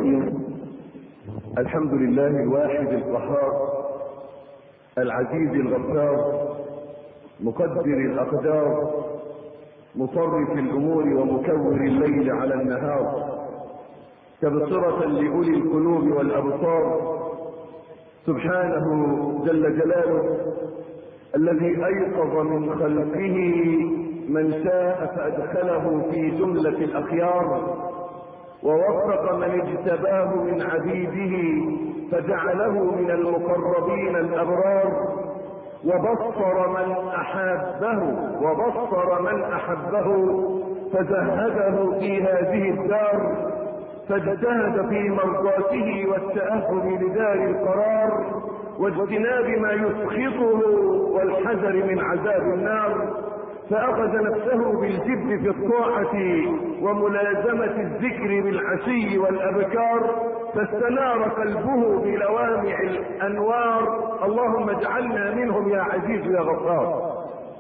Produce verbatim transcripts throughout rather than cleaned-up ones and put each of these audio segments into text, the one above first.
الرحيم. الحمد لله الواحد القهار العزيز الغفار مقدر الأقدار مصرف الأمور ومكور الليل على النهار تبصرة لأولي القلوب والأبصار سبحانه جل جلاله الذي أيقظ من خلقه من شاء فأدخله في جملة الأخيار ووفق من اجتباه من عبيده فجعله من المقربين الأبرار وبصر من أحبه وبصر من أحبه فزهده في هذه الدار فاجتهد في مرضاته والتأهل لدار القرار واجتناب ما يسخطه والحذر من عذاب النار فأخذ نفسه بالجد في الطاعة وملازمة الذكر بالعشي والأبكار فاستنار قلبه بلوامع الأنوار اللهم اجعلنا منهم يا عزيز يا غفار.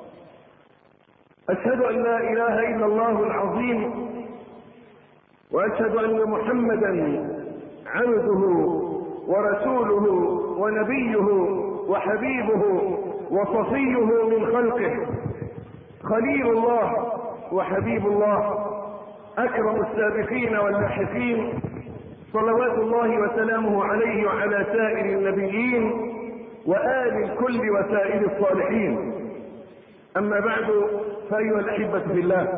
أشهد أن لا إله إلا الله العظيم وأشهد أن محمدا عبده ورسوله ونبيه وحبيبه وصفيه من خلقه خليل الله وحبيب الله أكرم السابقين واللاحقين صلوات الله وسلامه عليه وعلى سائر النبيين وآل الكل وسائر الصالحين. أما بعد فأيها الأحبة في الله،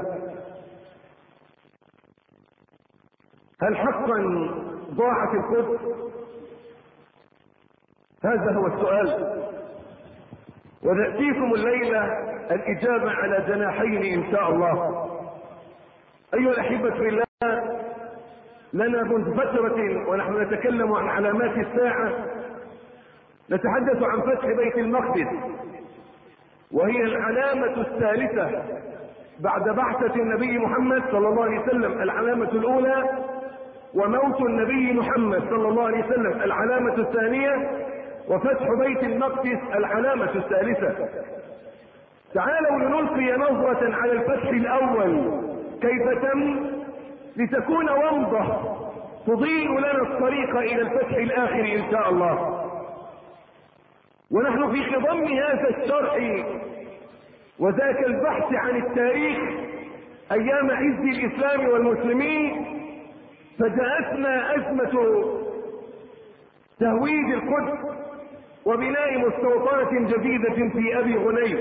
هل حقا ضاعت القدس؟ هذا هو السؤال، ونأتيكم الليلة الإجابة على جناحين إن شاء الله. أيها الأحبة في الله، لنا منذ فترة ونحن نتكلم عن علامات الساعة نتحدث عن فتح بيت المقدس، وهي العلامة الثالثة بعد بعثة النبي محمد صلى الله عليه وسلم. العلامة الأولى وموت النبي محمد صلى الله عليه وسلم، العلامة الثانية وفتح بيت المقدس العلامة الثالثة. تعالوا لنلقي نظرة على الفتح الأول كيف تم لتكون ومضة تضيء لنا الطريق إلى الفتح الآخر إن شاء الله. ونحن في خضم هذا الشرح وذاك البحث عن التاريخ أيام عز الإسلام والمسلمين فجاءتنا أزمة تهويد القدس وبناء مستوطنة جديدة في أبي غنيم.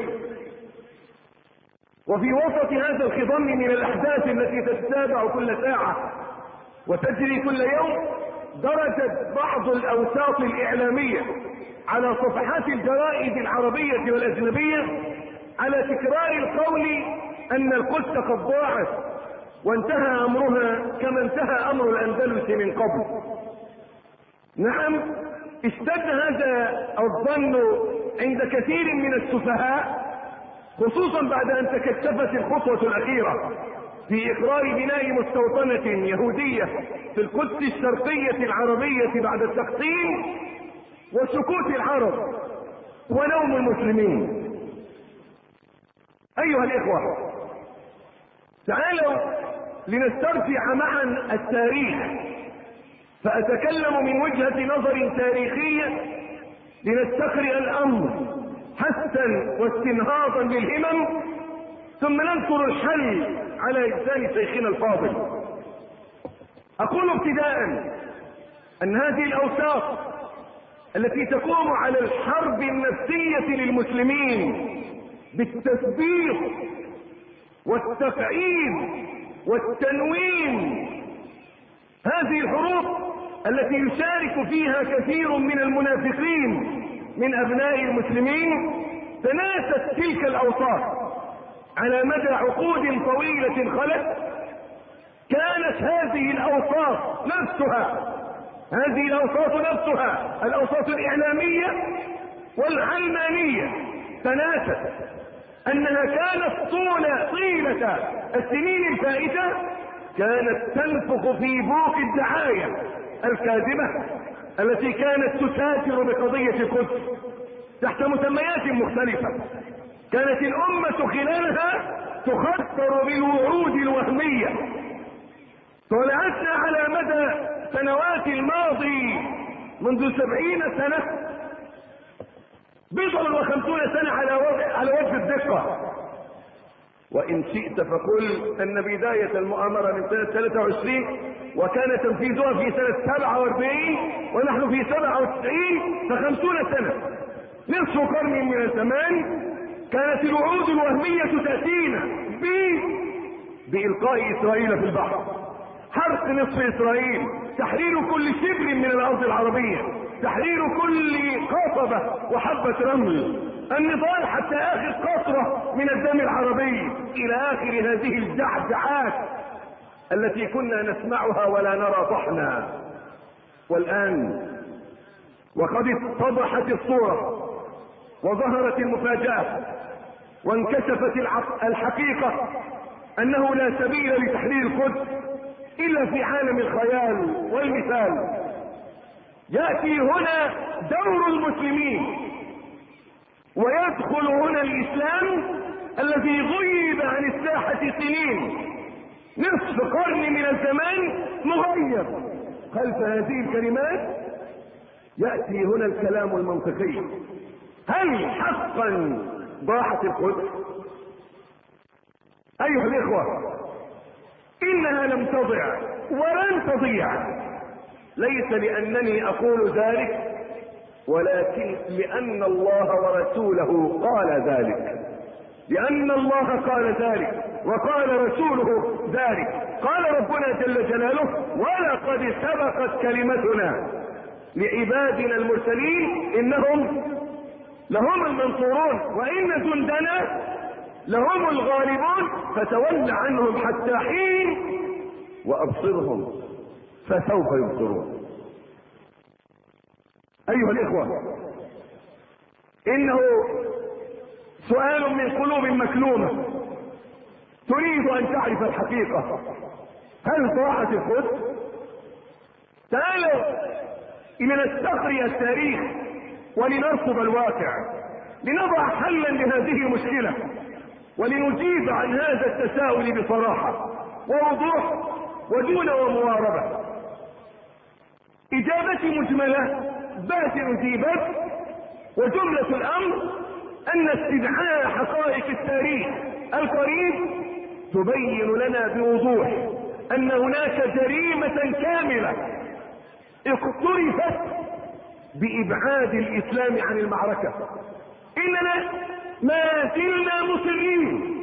وفي وسط هذا الخضم من الأحداث التي تتتابع كل ساعة وتجري كل يوم درجت بعض الأوساط الإعلامية على صفحات الجرائد العربية والأجنبية على تكرار القول أن القدس قد ضاعت وانتهى أمرها كما انتهى أمر الأندلس من قبل. نعم، اشتد هذا الظن عند كثير من السفهاء، خصوصا بعد أن تكشفت الخطوة الأخيرة في إقرار بناء مستوطنة يهودية في القدس الشرقية العربية بعد التقسيم وسكوت العرب ونوم المسلمين. أيها الإخوة، تعالوا لنسترجع معا التاريخ، فأتكلم من وجهة نظر تاريخية لنستقرئ الأمر حثا واستنهاضا للهمم، ثم ننصر الحل على لسان شيخنا الفاضل. أقول ابتداء أن هذه الأوساط التي تقوم على الحرب النفسية للمسلمين بالتثبيط والتفعيل والتنوين، هذه الحروب التي يشارك فيها كثير من المنافقين من أبناء المسلمين تناست تلك الأوساط على مدى عقود طويلة خلت. كانت هذه الأوساط نفسها هذه الأوساط نفسها الأوساط الإعلامية والعلمانية تناست أنها كانت طول طيلة السنين الفائتة كانت تنفخ في بوق الدعاية الكاذبة التي كانت تساتر بقضية القدس تحت مسميات مختلفة. كانت الأمة خلالها تخطر بالوعود الوهمية. طلعتنا على مدى السنوات الماضي منذ سبعين سنة بضع وخمسون سنة على وجه, على وجه الدقة. وإن شئت فقل أن بداية المؤامرة من سنة ثلاثة وعشرين وكان تنفيذها في سنة سبعة وأربعين ونحن في سبعة وتسعين، فخمسون سنة، نصف قرن من الزمان. كانت الوعود الوهمية تأتينا بإلقاء إسرائيل في البحر، حرق نصف إسرائيل، تحرير كل شبر من الأرض العربية، تحرير كل قصبة وحبة رمل، النضال حتى آخر قطرة من الدم العربي، إلى آخر هذه الجعجعات التي كنا نسمعها ولا نرى طحنا. والآن وقد اتضحت الصورة وظهرت المفاجأة وانكشفت الحقيقة أنه لا سبيل لتحرير القدس إلا في عالم الخيال والمثال. يأتي هنا دور المسلمين ويدخل هنا الإسلام الذي غيب عن الساحة سنين، نصف قرن من الزمان مغيب. خلف هذه الكلمات يأتي هنا الكلام المنطقي: هل حقا ضاعت القدس؟ أيها الإخوة، إنها لم تضع ولن تضيع، ليس لأنني أقول ذلك ولكن لأن الله ورسوله قال ذلك، لأن الله قال ذلك وقال رسوله ذلك. قال ربنا جل جلاله: ولقد سبقت كلمتنا لعبادنا المرسلين إنهم لهم المنصورون وإن جندنا لهم الغالبون فتول عنهم حتى حين وأبصرهم فسوف يبصرون. أيها الإخوة، إنه سؤال من قلوب مكلومة تريد أن تعرف الحقيقة: هل ضاعت القدس؟ تعالوا لنستقرئ التاريخ ولنرصد الواقع، لنضع حلا لهذه المشكلة ولنجيب عن هذا التساؤل بصراحة ووضوح ودون ومواربة. إجابتي مجملة باتر في بث، وجملة الأمر أن استدعاء حقائق التاريخ القريب تبين لنا بوضوح أن هناك جريمة كاملة اقترفت بإبعاد الإسلام عن المعركة. إننا ما زلنا مصرين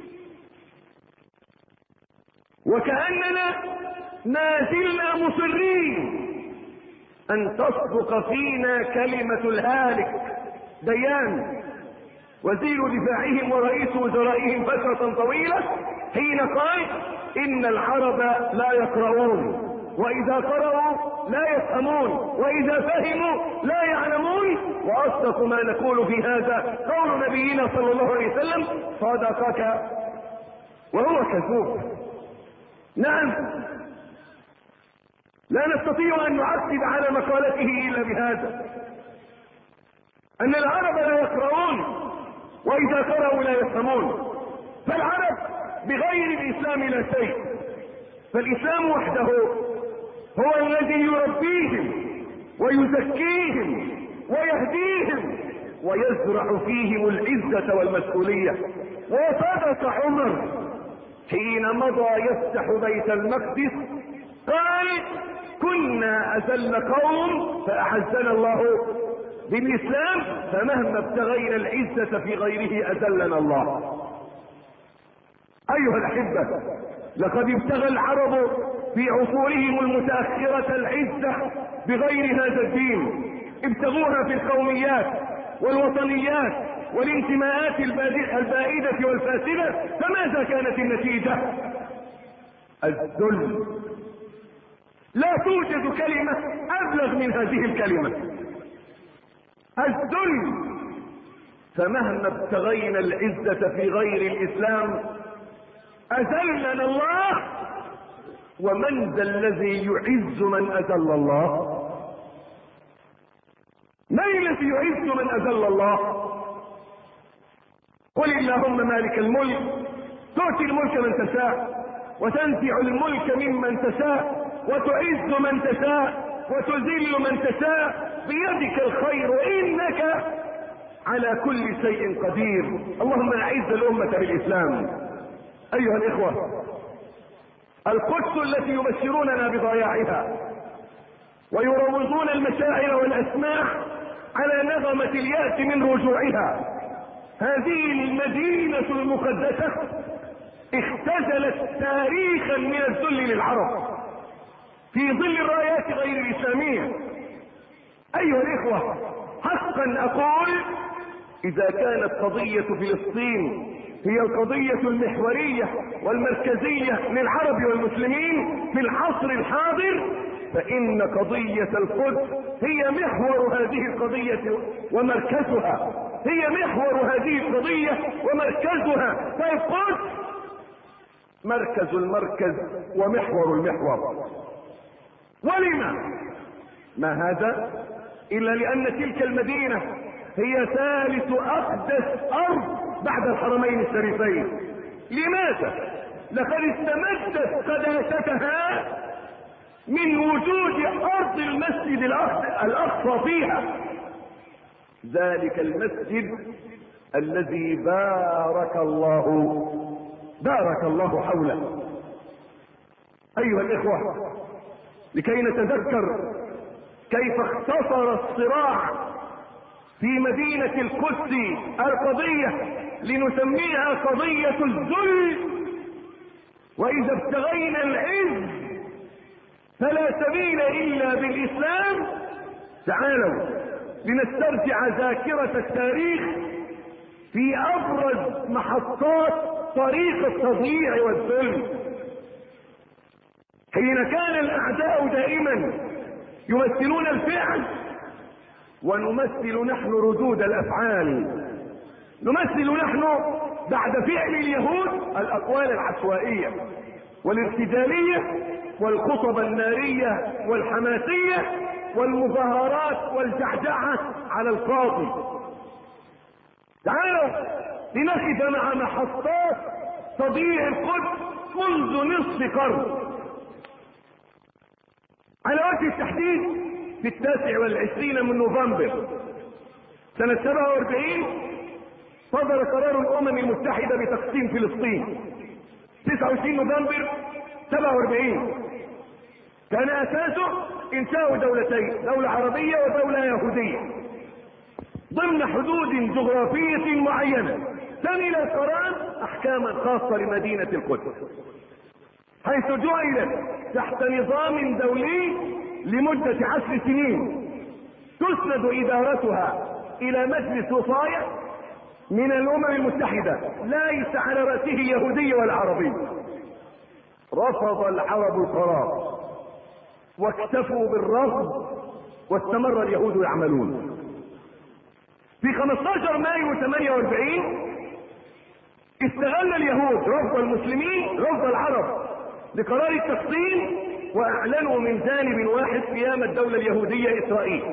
وكأننا ما زلنا مصرين أن تصدق فينا كلمة الهالك ديان وزير دفاعهم ورئيس وزرائهم فترة طويلة حين قال: إن العرب لا يقرؤون، وإذا قرأوا لا يفهمون، وإذا فهموا لا يعلمون. وأصدق ما نقول في هذا قول نبينا صلى الله عليه وسلم: صدقك وهو كذوب. نعم، لا نستطيع أن نعقب على مقالته إلا بهذا، أن العرب لا يقرؤون وإذا قرأوا لا يفهمون. فالعرب بغير الإسلام لا شيء، فالإسلام وحده هو الذي يربيهم ويزكيهم ويهديهم ويزرع فيهم العزة والمسؤولية. وصدق عمر حين مضى يفتح بيت المقدس قال: كنا أذل قوم فأعزنا الله بالإسلام، فمهما ابتغينا العزة في غيره أذلنا الله. أيها الأحبة، لقد ابتغى العرب في عصورهم المتأخرة العزة بغير هذا الدين، ابتغوها في القوميات والوطنيات والانتماءات البائدة والفاسدة. فماذا كانت النتيجة؟ الذل. لا توجد كلمة أبلغ من هذه الكلمة، الذل. فمهما ابتغينا العزة في غير الإسلام أذلنا الله. ومن ذا الذي يعز من أذل الله؟ من الذي يعز من أذل الله؟ قل اللهم مالك الملك تؤتي الملك من تشاء وتنزع الملك ممن تشاء وتعز من تشاء وتذل من تشاء، بيدك الخير انك على كل شيء قدير. اللهم اعز الامة بالاسلام. ايها الاخوة، القدس التي يبشروننا بضياعها ويروضون المشاعر والاسماع على نغمة اليأس من رجوعها، هذه المدينة المقدسة اختزلت تاريخا من الذل للعرب في ظل الرايات غير الإسلامية. أيها الإخوة، حقا أقول إذا كانت قضية فلسطين هي القضية المحورية والمركزية للعرب والمسلمين في العصر الحاضر، فإن قضية القدس هي محور هذه القضية ومركزها، هي محور هذه القضية ومركزها، فالقدس مركز المركز ومحور المحور. ولما؟ ما هذا إلا لأن تلك المدينة هي ثالث أقدس أرض بعد الحرمين الشريفين. لماذا؟ لقد استمدت قداستها من وجود أرض المسجد الأقصى فيها، ذلك المسجد الذي بارك الله بارك الله حوله. أيها الإخوة، لكي نتذكر كيف اختصر الصراع في مدينة القدس القضية لنسميها قضية الذل، وإذا ابتغينا العز فلا سبيل إلا بالإسلام، تعالوا لنسترجع ذاكرة التاريخ في أبرز محطات طريق التضييع والذل. حين كان الأعداء دائما يمثلون الفعل ونمثل نحن ردود الأفعال، نمثل نحن بعد فعل اليهود الأقوال العشوائية والارتجالية والخطب النارية والحماسية والمظاهرات والجعجعة على القاضي. تعالوا لنقف مع محطات تضييع القدس منذ نصف قرن. على وجه التحديد في التاسع والعشرين من نوفمبر سنة سبعة واربعين صدر قرار الأمم المتحدة بتقسيم فلسطين. تسعة وعشرين نوفمبر سبعة واربعين كان أساسه إنشاء دولتين، دولة عربية ودولة يهودية ضمن حدود جغرافية معينة. شمل القرار أحكاما خاصة لمدينة القدس، حيث جعلت تحت نظام دولي لمدة عشر سنين تسند إدارتها إلى مجلس وصاية من الأمم المتحدة ليس على رأسه يهودي ولا عربي. رفض العرب القرار واكتفوا بالرفض واستمر اليهود يعملون. في خمسة عشر مايو ثمانية واربعين استغل اليهود رفض المسلمين رفض العرب لقرار التقسيم، واعلنوا من جانب واحد قيام الدولة اليهودية اسرائيل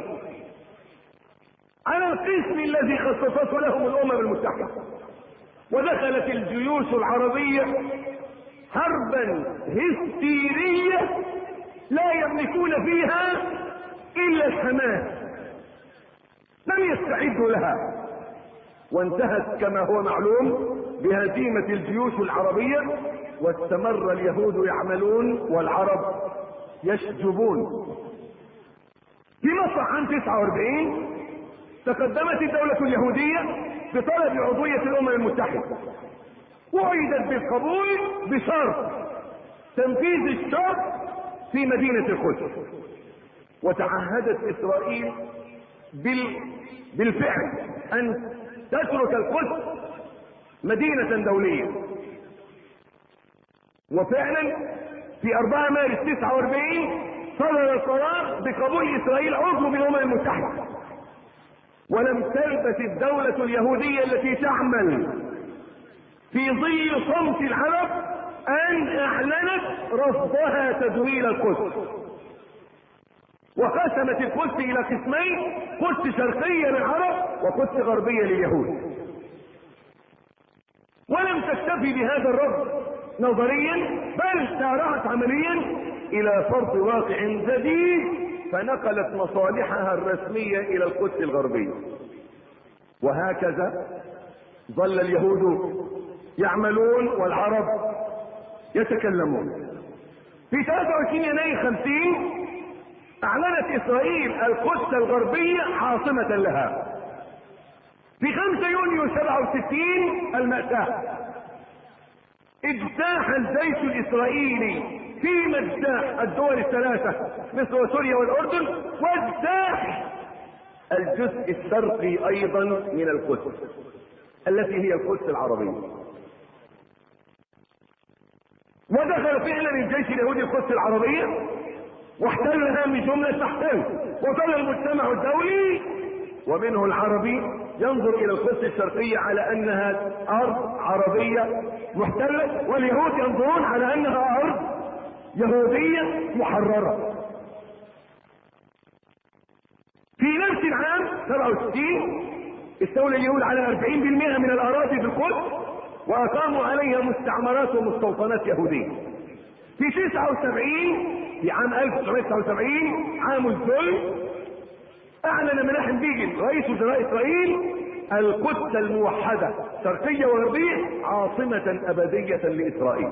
على القسم الذي خصصته لهم الامم المتحدة. ودخلت الجيوش العربية حربا هستيرية لا يملكون فيها الا الحماس، لم يستعدوا لها، وانتهت كما هو معلوم بهزيمة الجيوش العربية، واستمر اليهود يعملون والعرب يشجبون. في مصر عام تسعة واربعين تقدمت الدولة اليهودية بطلب عضوية الأمم المتحدة، وعدت بالقبول بشرط تنفيذ الشرط في مدينة القدس. وتعهدت إسرائيل بال... بالفعل أن تترك القدس مدينة دولية. وفعلا في أربعة مارس تسعة واربعين صدر القرار بقبول إسرائيل عضو بالأمم المتحدة. ولم تلبث الدولة اليهودية التي تعمل في ظل صمت العرب أن أعلنت رفضها تدويل القدس، وقسمت القدس إلى قسمين: قدس شرقية للعرب وقدس غربية لليهود. ولم تكتفي بهذا الرفض نظريا، بل سارعت عمليا الى فرض واقع جديد فنقلت مصالحها الرسمية الى القدس الغربية. وهكذا ظل اليهود يعملون والعرب يتكلمون. في ثلاثة وعشرين يناير خمسين اعلنت اسرائيل القدس الغربية عاصمة لها. في خمسة يونيو سبعة وستين المأساة، اجتاح الجيش الاسرائيلي في مجتاح الدول الثلاثة مصر وسوريا والاردن، واجتاح الجزء الشرقي ايضا من القدس التي هي القدس العربية. ودخل فعلا الجيش اليهودي القدس العربية واحتلها من جملة تحتل، وظل المجتمع الدولي ومنه العربي ينظر الى القدس الشرقية على انها ارض عربية محتلة، واليهود ينظرون على انها ارض يهودية محررة. في نفس العام سبعة وستين استولى اليهود على أربعين بالمئة من الاراضي في القدس واقاموا عليها مستعمرات ومستوطنات يهودية. في تسعة وسبعين في عام ألف وتسعمائة وتسعة وسبعين عام الذل اعلن مناحم بيجن رئيس وزراء اسرائيل القدس الموحدة شرقية وغربية عاصمة ابدية لاسرائيل.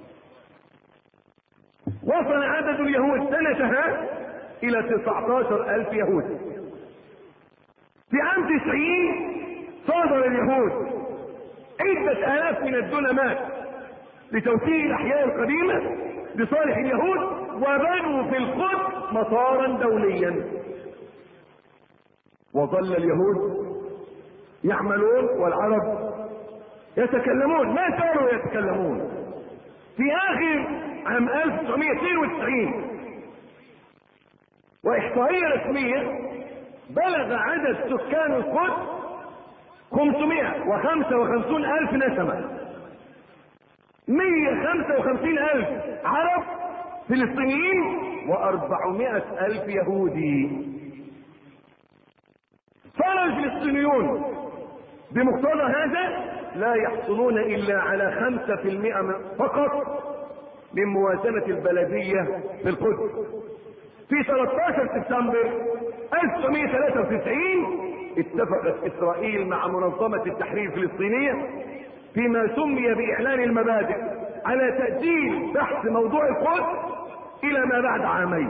وصل عدد اليهود سنتها الى تسعة عشر الف يهود. في عام تسعين صادر اليهود عدة الاف من الدنمات لتوسيع الاحياء القديمة لصالح اليهود، وبنوا في القدس مطارا دوليا. وظل اليهود يعملون والعرب يتكلمون. ما زالوا يتكلمون. في اخر عام ألف وتسعمائة واثنين وتسعين واحصائية رسمية بلغ عدد سكان القدس خمسمائة وخمسة وخمسين الف نسمة، مئة وخمسة وخمسين الف عرب فلسطينيين واربعمائة الف يهودي. صار الفلسطينيون بمقتضى هذا لا يحصلون الا على خمسة في المئة فقط من موازنة البلدية في القدس. في ثلاثة عشر سبتمبر ألف وتسعمائة وثلاثة وتسعين اتفقت اسرائيل مع منظمة التحرير الفلسطينية فيما سمي باعلان المبادئ على تأجيل بحث موضوع القدس الى ما بعد عامين.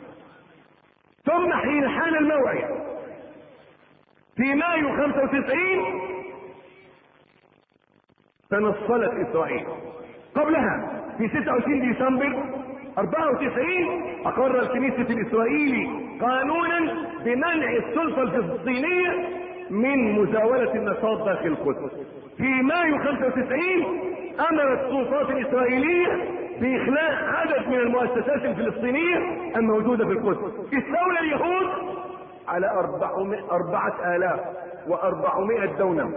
ثم حين حان الموعد في مايو خمسة وتسعين تنصلت اسرائيل. قبلها في ستة وعشرين ديسمبر أربعة وتسعين اقر الكنيسة الاسرائيلي قانونا بمنع السلطة الفلسطينية من مزاولة النشاط داخل القدس. في مايو خمسة وتسعين امرت السلطات الاسرائيلية باخلاء عدد من المؤسسات الفلسطينية الموجودة في القدس. استولى اليهود على أربعة آلاف وأربعمائة دونم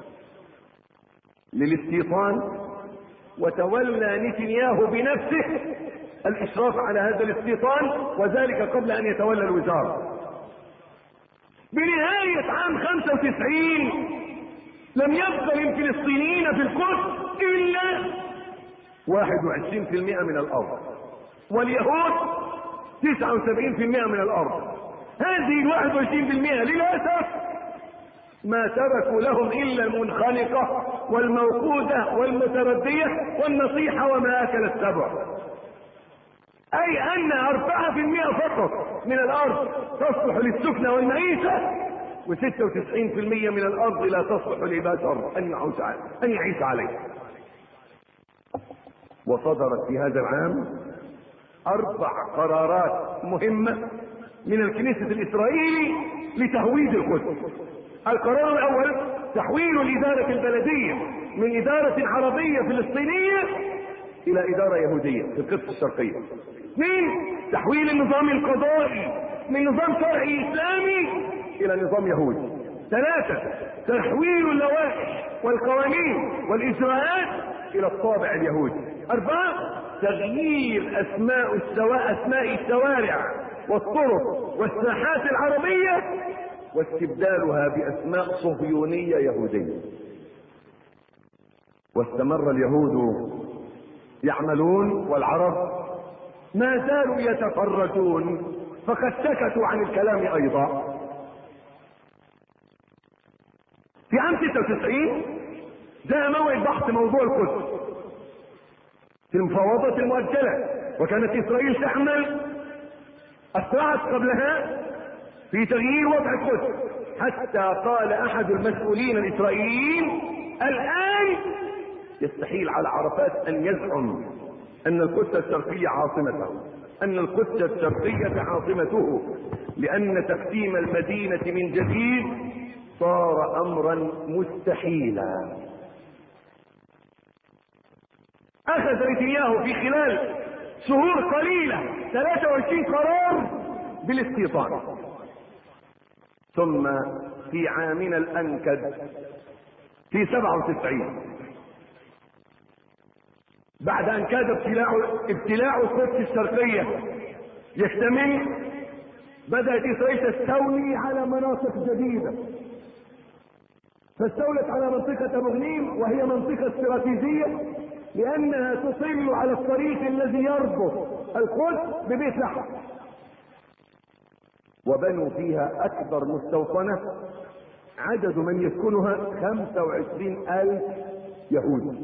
للاستيطان، وتولى نتنياهو بنفسه الاشراف على هذا الاستيطان، وذلك قبل ان يتولى الوزارة. بنهاية عام خمسة وتسعين لم يبقى للفلسطينيين في القدس الا واحد وعشرين بالمئة من الارض، واليهود تسعة وسبعين بالمئة من الارض. هذه الواحد وعشرين بالمئة للأسف ما تركوا لهم الا المنخنقة والموقوذة والمتردية والنصيحة وما اكل السبع، اي ان اربعة بالمئة فقط من الارض تصلح للسكنة والمعيشة، وستة وتسعين بالمئة من الارض لا تصلح للبشر ان يعيش ان يعيش عليها. وصدرت في هذا العام اربع قرارات مهمة من الكنيسة الاسرائيلي لتهويد القدس. القرار الاول تحويل الادارة البلدية من ادارة عربية فلسطينية الى ادارة يهودية في القدس الشرقية. اثنين تحويل النظام القضائي من نظام شرعي اسلامي الى نظام يهودي. ثلاثة تحويل اللوائح والقوانين والاجراءات الى الطابع اليهودي. اربعة تغيير اسماء السواء اسماء الشوارع والطرق والساحات العربية واستبدالها باسماء صهيونية يهودية. واستمر اليهود يعملون والعرب ما زالوا يتفرجون فقد سكتوا عن الكلام ايضا. في عام ستة وتسعين جاء موعد بحث موضوع القدس في المفاوضات المؤجلة، وكانت اسرائيل تعمل اسرعت قبلها في تغيير وضع القدس، حتى قال احد المسؤولين الاسرائيليين الان يستحيل على عرفات ان يزعم ان القدس الشرقية عاصمته، ان القدس الشرقية عاصمته، لان تقسيم المدينة من جديد صار امرا مستحيلا. اخذ نتنياهو في خلال شهور قليلة ثلاثة وعشرين قرار بالاستيطان. ثم في عامنا الانكد في سبعة وتسعين بعد ان كاد ابتلاع ابتلاع القدس الشرقية يكتمل، بدأت اسرائيل تستولي على مناطق جديدة، فاستولت على منطقة ابو غنيم وهي منطقة استراتيجية لانها تطل على الطريق الذي يربط القدس ببيت لحم، وبنوا فيها اكبر مستوطنة عدد من يسكنها خمسة وعشرين الف يهودي.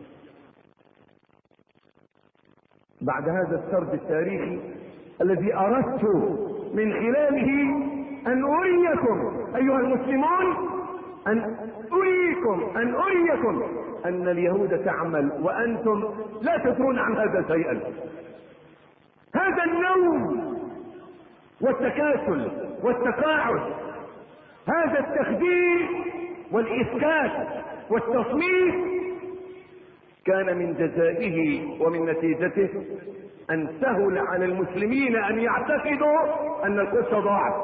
بعد هذا السرد التاريخي الذي اردت من خلاله ان اريكم ايها المسلمون ان اريكم ان اريكم ان اليهود تعمل وانتم لا تدرون عن هذا شيئا. هذا النوم والتكاسل والتقاعد، هذا التخدير والاسكات والتصميت كان من جزائه ومن نتيجته ان سهل على المسلمين ان يعتقدوا ان القدس ضاعت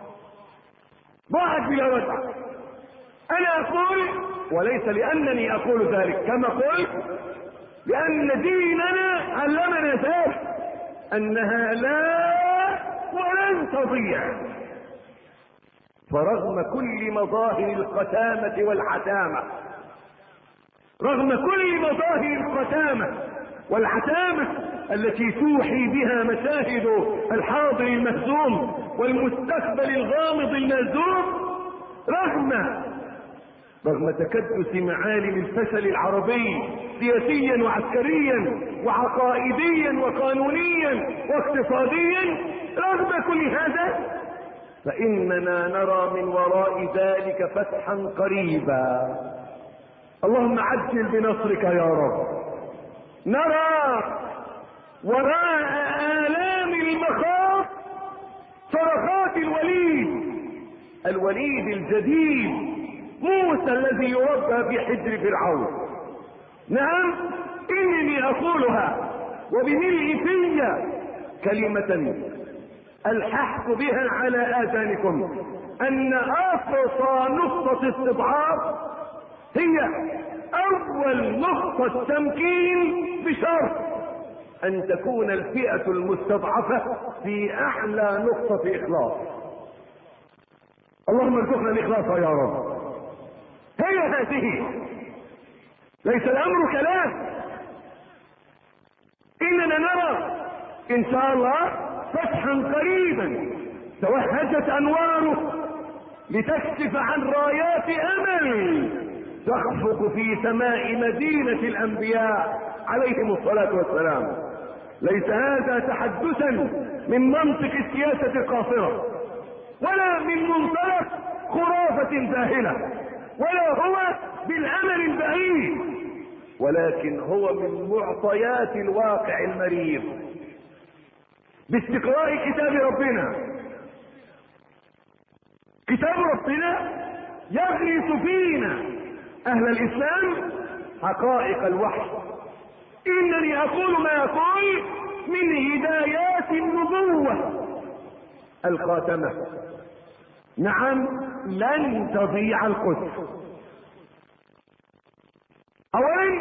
ضاعت بلا رجعة. انا اقول، وليس لانني اقول ذلك كما قلت، لان ديننا علمنا ذلك انها لا ولن تضيع. فرغم كل مظاهر القتامة والعتامة، رغم كل مظاهر القتامة والعتامة التي توحي بها مشاهد الحاضر المهزوم والمستقبل الغامض المهزوم، رغم رغم تكدس معالم الفشل العربي سياسيا وعسكريا وعقائديا وقانونيا واقتصاديا، رغم كل هذا فإننا نرى من وراء ذلك فتحا قريبا. اللهم عجل بنصرك يا رب. نرى وراء آلام المخاض صرخات الوليد الوليد الجديد، موسى الذي يربى في حجر فرعون. نعم، إنني أقولها وبملء في كلمة ألححت بها على آذانكم أن أقصى نقطة استضعاف هي أول نقطة تمكين، بشرط أن تكون الفئة المستضعفة في أعلى نقطة إخلاص. اللهم ارزقنا الإخلاص يا رب. هي هذه، ليس الأمر كلام. إننا نرى إن شاء الله فتحا قريبا توهجت أنواره لتكشف عن رايات أمل تخفق في سماء مدينة الأنبياء عليهم الصلاة والسلام. ليس هذا تحدثا من منطق السياسة القاصرة، ولا من منطلق خرافة ذاهلة، ولا هو بالأمل البعيد، ولكن هو من معطيات الواقع المرير. باستقراء كتاب ربنا، كتاب ربنا يغرس فينا أهل الإسلام حقائق الوحي. إنني أقول ما أقول من هدايات النبوة الخاتمة. نعم، لن تضيع القدس. أولا،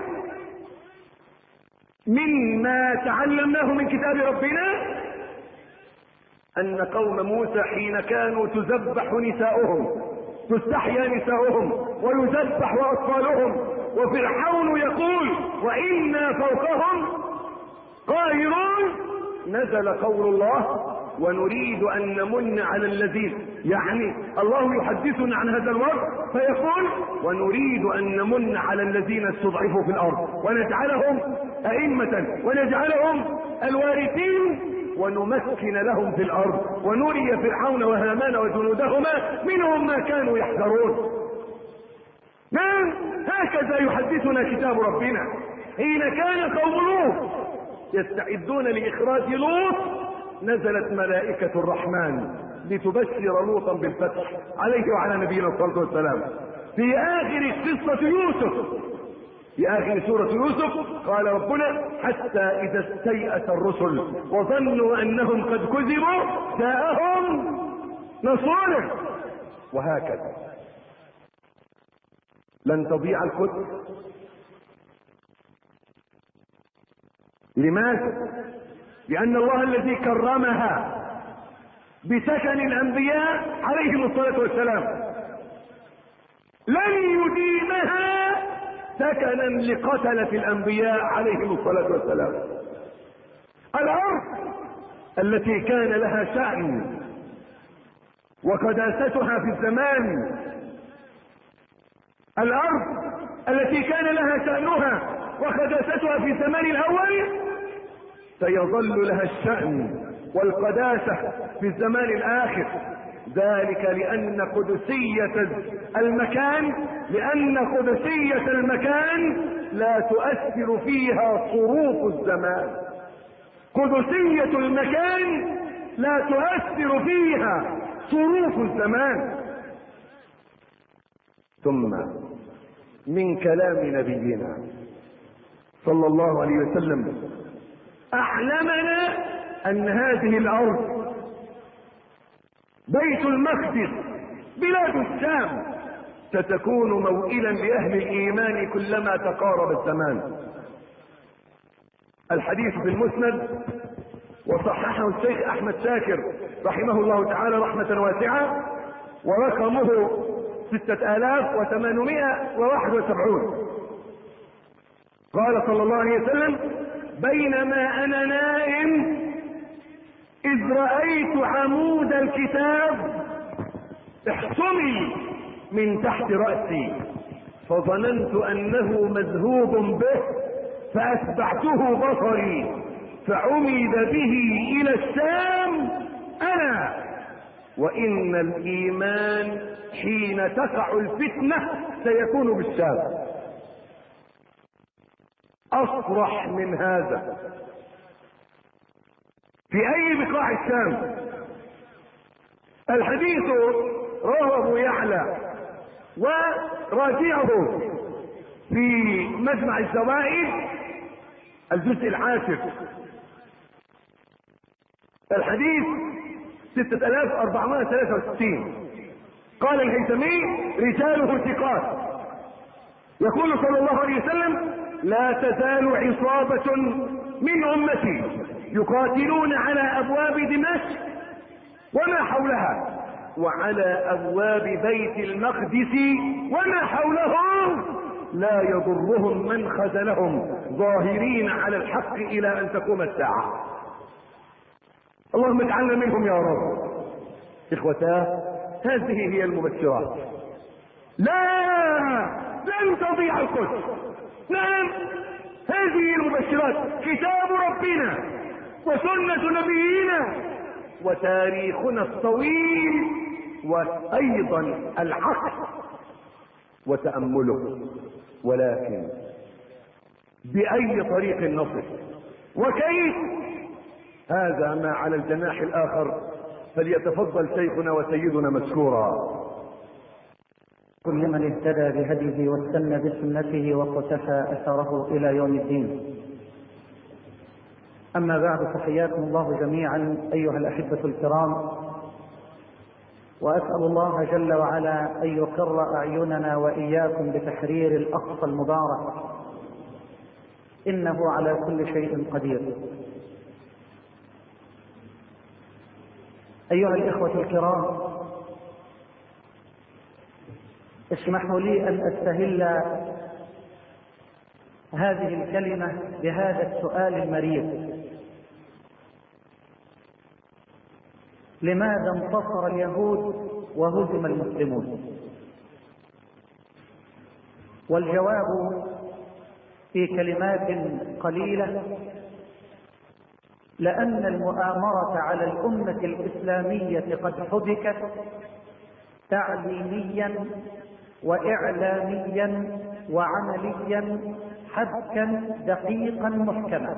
مما تعلمناه من كتاب ربنا أن قوم موسى حين كانوا تذبح نساؤهم، تستحيا نساؤهم ويذبح أطفالهم، وفرعون يقول وإنا فوقهم قاهرون، نزل قول الله ونريد أن نمن على الذين، يعني الله يحدثنا عن هذا الوقت فيقول ونريد أن نمن على الذين استضعفوا في الأرض ونجعلهم أئمة ونجعلهم الوارثين ونمكن لهم في الأرض ونري فرعون وهامان وجنودهما منهم ما كانوا يحذرون. نعم، هكذا يحدثنا كتاب ربنا. حين كان قوم لوط يستعدون لإخراج لوط نزلت ملائكة الرحمن لتبشر لوطا بالفتح عليه وعلى نبينا الصلاة والسلام. في آخر قصة يوسف، في آخر سورة يوسف قال ربنا حتى إذا استيأس الرسل وظنوا أنهم قد كذبوا جاءهم نصرنا. وهكذا لن تضيع الكتب. لماذا؟ لأن الله الذي كرمها بسكن الأنبياء عليهم الصلاة والسلام لن يديمها سكنا لقتلة الأنبياء عليهم الصلاة والسلام. الأرض التي كان لها شأن وقداستها في الزمان، الأرض التي كان لها شأنها وقداستها في الزمان الأول سيظل لها الشأن والقداسة في الزمان الآخر. ذلك لأن قدسية المكان لأن قدسية المكان لا تؤثر فيها صروف الزمان. قدسية المكان لا تؤثر فيها صروف الزمان. ثم من كلام نبينا صلى الله عليه وسلم أعلمنا أن هذه الأرض بيت المقدس بلاد الشام ستكون موئلا لأهل الإيمان كلما تقارب الزمان. الحديث في المسند وصححه الشيخ أحمد شاكر رحمه الله تعالى رحمة واسعة ورقمه ستة آلاف وثمانمائة وواحد وسبعون. قال صلى الله عليه وسلم بينما أنا نائم إذ رأيت عمود الكتاب احتمي من تحت رأسي فظننت أنه مذهوب به فأتبعته بصري فعمد به إلى الشام أنا وإن الإيمان حين تقع الفتنة سيكون بالشام. أصرح من هذا في أي بقاع الشام؟ الحديث رواه أبو يعلى وراجعه في مجمع الزوائد الجزء العاشر. الحديث ستة آلاف وأربعمائة وثلاثة وستين. قال الهيثمي رجاله ثقات. يقول صلى الله عليه وسلم لا تزال عصابة من أمتي يقاتلون على أبواب دمشق وما حولها وعلى أبواب بيت المقدس وما حوله لا يضرهم من خذلهم ظاهرين على الحق إلى أن تقوم الساعة. اللهم اجعلنا منهم يا رب. إخوتاه هذه هي المبشرات. لا لن تضيع القدس. نعم هذه المبشرات كتاب ربنا وسنة نبينا وتاريخنا الطويل وأيضا العقل وتأمله. ولكن بأي طريق نصل وكيف؟ هذا ما على الجناح الآخر فليتفضل شيخنا وسيدنا مشكورا. كل من اهتدى بهديه واستنى بسنته وقتفى أثره إلى يوم الدين. أما بعد فحياكم الله جميعا أيها الأحبة الكرام، وأسأل الله جل وعلا أن يقر أعيننا وإياكم بتحرير الأقصى المبارك، إنه على كل شيء قدير. أيها الإخوة الكرام، اسمحوا لي أن أستهل هذه الكلمة بهذا السؤال المريض: لماذا انتصر اليهود وهزم المسلمون؟ والجواب في كلمات قليلة: لأن المؤامرة على الأمة الإسلامية قد حبكت تعليميا وإعلاميا وعمليا حبكا دقيقا محكما.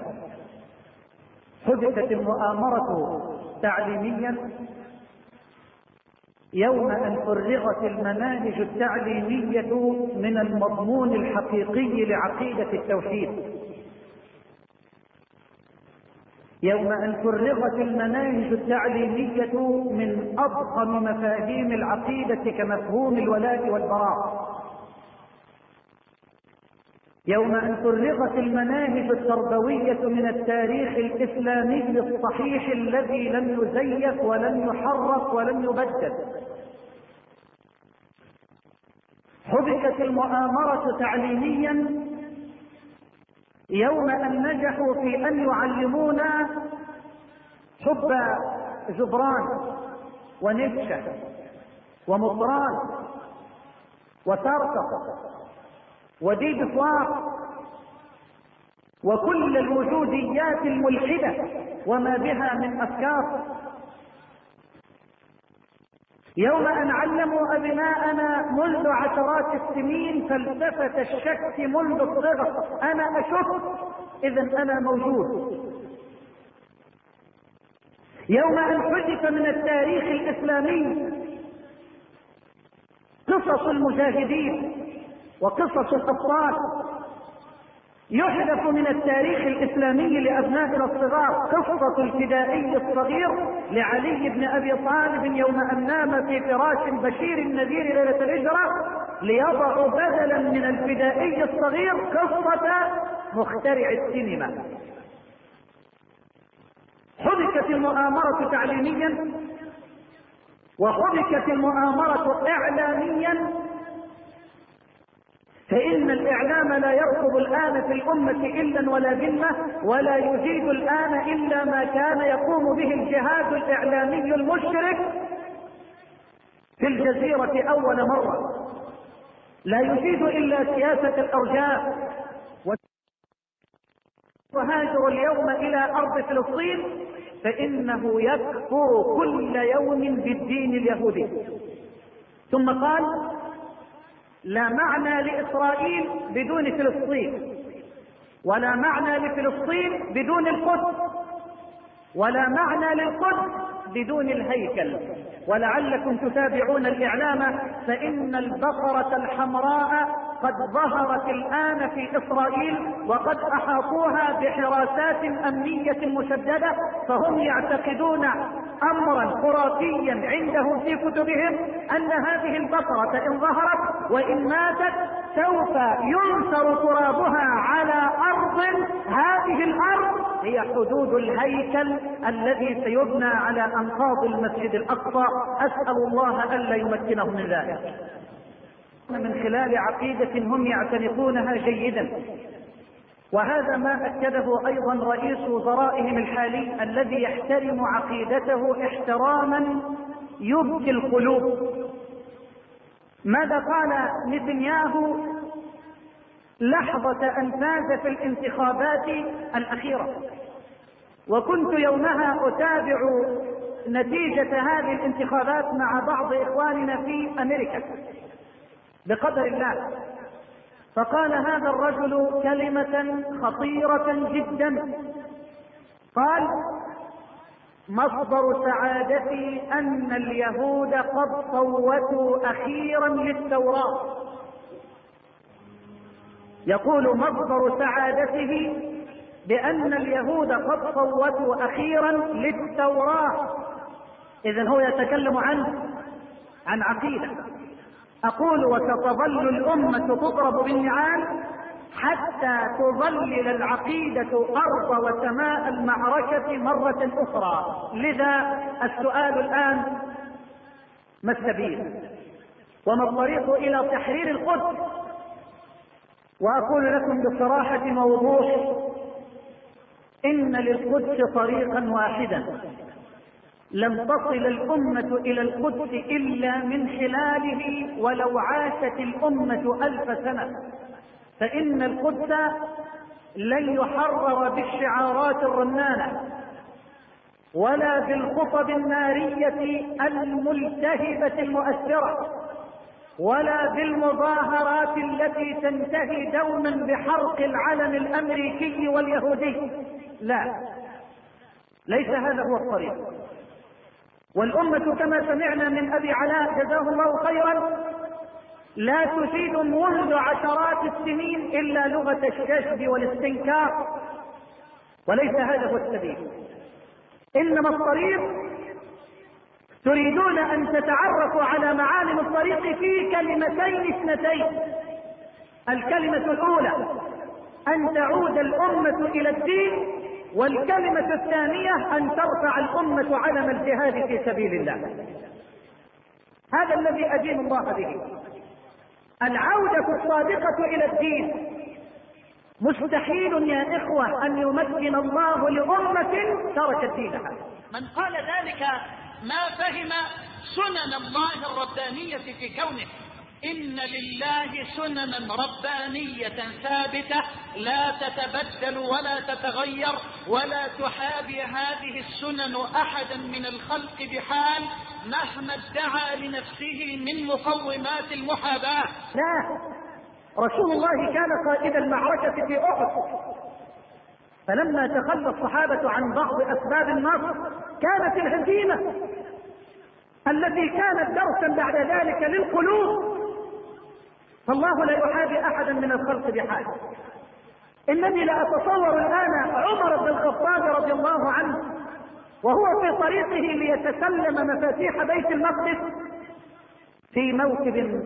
حبكت المؤامرة تعليميا يوم أن فرغت المناهج التعليمية من المضمون الحقيقي لعقيدة التوحيد، يوم أن فرغت المناهج التعليمية من أضخم مفاهيم العقيدة كمفهوم الولاء والبراء، يوم أن فرغت المناهج التربوية من التاريخ الإسلامي الصحيح الذي لم يزيف ولم يحرف ولم يبدل. حبكت المؤامرة تعليميا يوم أن نجحوا في أن يعلمونا حب جبران ونيتشه ومطران وسارتر وديب فواق وكل الوجوديات الملحدة وما بها من أفكار، يوم أن علموا أبناءنا منذ عشرات السنين فلسفة الشك منذ الصغر، أنا أشك إذن أنا موجود. يوم أن حذف من التاريخ الإسلامي قصص المجاهدين وقصص الأبطال، يحذف من التاريخ الإسلامي لأبنائنا الصغار قصة الفدائي الصغير لعلي بن أبي طالب يوم أن نام في فراش بشير النذير ليلة الهجرة ليضع بدلا من الفدائي الصغير قصة مخترع السينما. حبكت المؤامرة تعليميا وحبكت المؤامرة إعلاميا، فإن الإعلام لا يركض الآن في الأمة إلا ولا ذمة، ولا يجيد الآن إلا ما كان يقوم به الجهاز الإعلامي المشرك في الجزيرة أول مرة، لا يجيد إلا سياسة الأرجاء. وهاجر اليوم إلى أرض فلسطين فإنه يكفر كل يوم بالدين اليهودي. ثم قال: لا معنى لإسرائيل بدون فلسطين، ولا معنى لفلسطين بدون القدس، ولا معنى للقدس بدون الهيكل. ولعلكم تتابعون الإعلام فإن البقرة الحمراء قد ظهرت الآن في إسرائيل وقد أحاطوها بحراسات أمنية مشددة، فهم يعتقدون أمرا خرافيا عندهم في كتبهم أن هذه البقرة إن ظهرت وإن ماتت سوف ينثر ترابها على أرض، هذه الأرض هي حدود الهيكل الذي سيبنى على أنقاض المسجد الأقصى. أسأل الله ألا يمكنه من ذلك من خلال عقيدة هم يعتنقونها جيدا. وهذا ما أكده أيضا رئيس وزرائهم الحالي الذي يحترم عقيدته احتراما يبكي القلوب. ماذا قال نتنياهو لحظة أن فاز في الانتخابات الأخيرة؟ وكنت يومها أتابع نتيجة هذه الانتخابات مع بعض إخواننا في أمريكا بقدر الله، فقال هذا الرجل كلمة خطيرة جدا، قال: مصدر سعادتي أن اليهود قد صوتوا أخيرا للتوراة. يقول مصدر سعادته بأن اليهود قد صوتوا أخيرا للتوراة. إذن هو يتكلم عن عن عقيدة. أقول: وستظل الأمة تضرب بالنعال حتى تظلل العقيدة أرض وسماء المعركة مرة أخرى. لذا السؤال الآن: ما السبيل وما الطريق إلى تحرير القدس؟ وأقول لكم بصراحة ووضوح: إن للقدس طريقا واحدا، لم تصل الأمة إلى القدس إلا من خلاله ولو عاشت الأمة ألف سنة، فإن القدس لن يحرر بالشعارات الرنانة ولا بالخطب النارية الملتهبة المؤثرة ولا بالمظاهرات التي تنتهي دوما بحرق العلم الأمريكي واليهودي. لا، ليس هذا هو الطريق. والأمة كما سمعنا من أبي علاء جزاه الله خيرا لا تفيد منذ عشرات السنين إلا لغة الشجب والاستنكار، وليس هذا هو السبيل. إنما الطريق تريدون أن تتعرفوا على معالم الطريق في كلمتين اثنتين. الكلمة الأولى أن تعود الأمة إلى الدين، والكلمة الثانية أن ترفع الأمة علم الجهاد في سبيل الله. هذا الذي أدين الله به. العودة الصادقة إلى الدين مستحيل يا إخوة أن يمكن الله لأمة تركت دينها. من قال ذلك ما فهم سنن الله الربانية في كونه. إن لله سننا ربانية ثابتة لا تتبدل ولا تتغير، ولا تحابي هذه السنن أحدا من الخلق بحال مهما ادعى لنفسه من مقومات المحاباة. لا، رسول الله كان قائد المعركة في أحد، فلما تخلى الصحابة عن بعض أسباب النصر كانت الهزيمة التي كانت درسا بعد ذلك للقلوب. فالله لا يحابي أحدا من الخلق بحال. إنني لا أتصور الآن عمر بن الخطاب رضي الله عنه وهو في طريقه ليتسلم مفاتيح بيت المقدس في موكب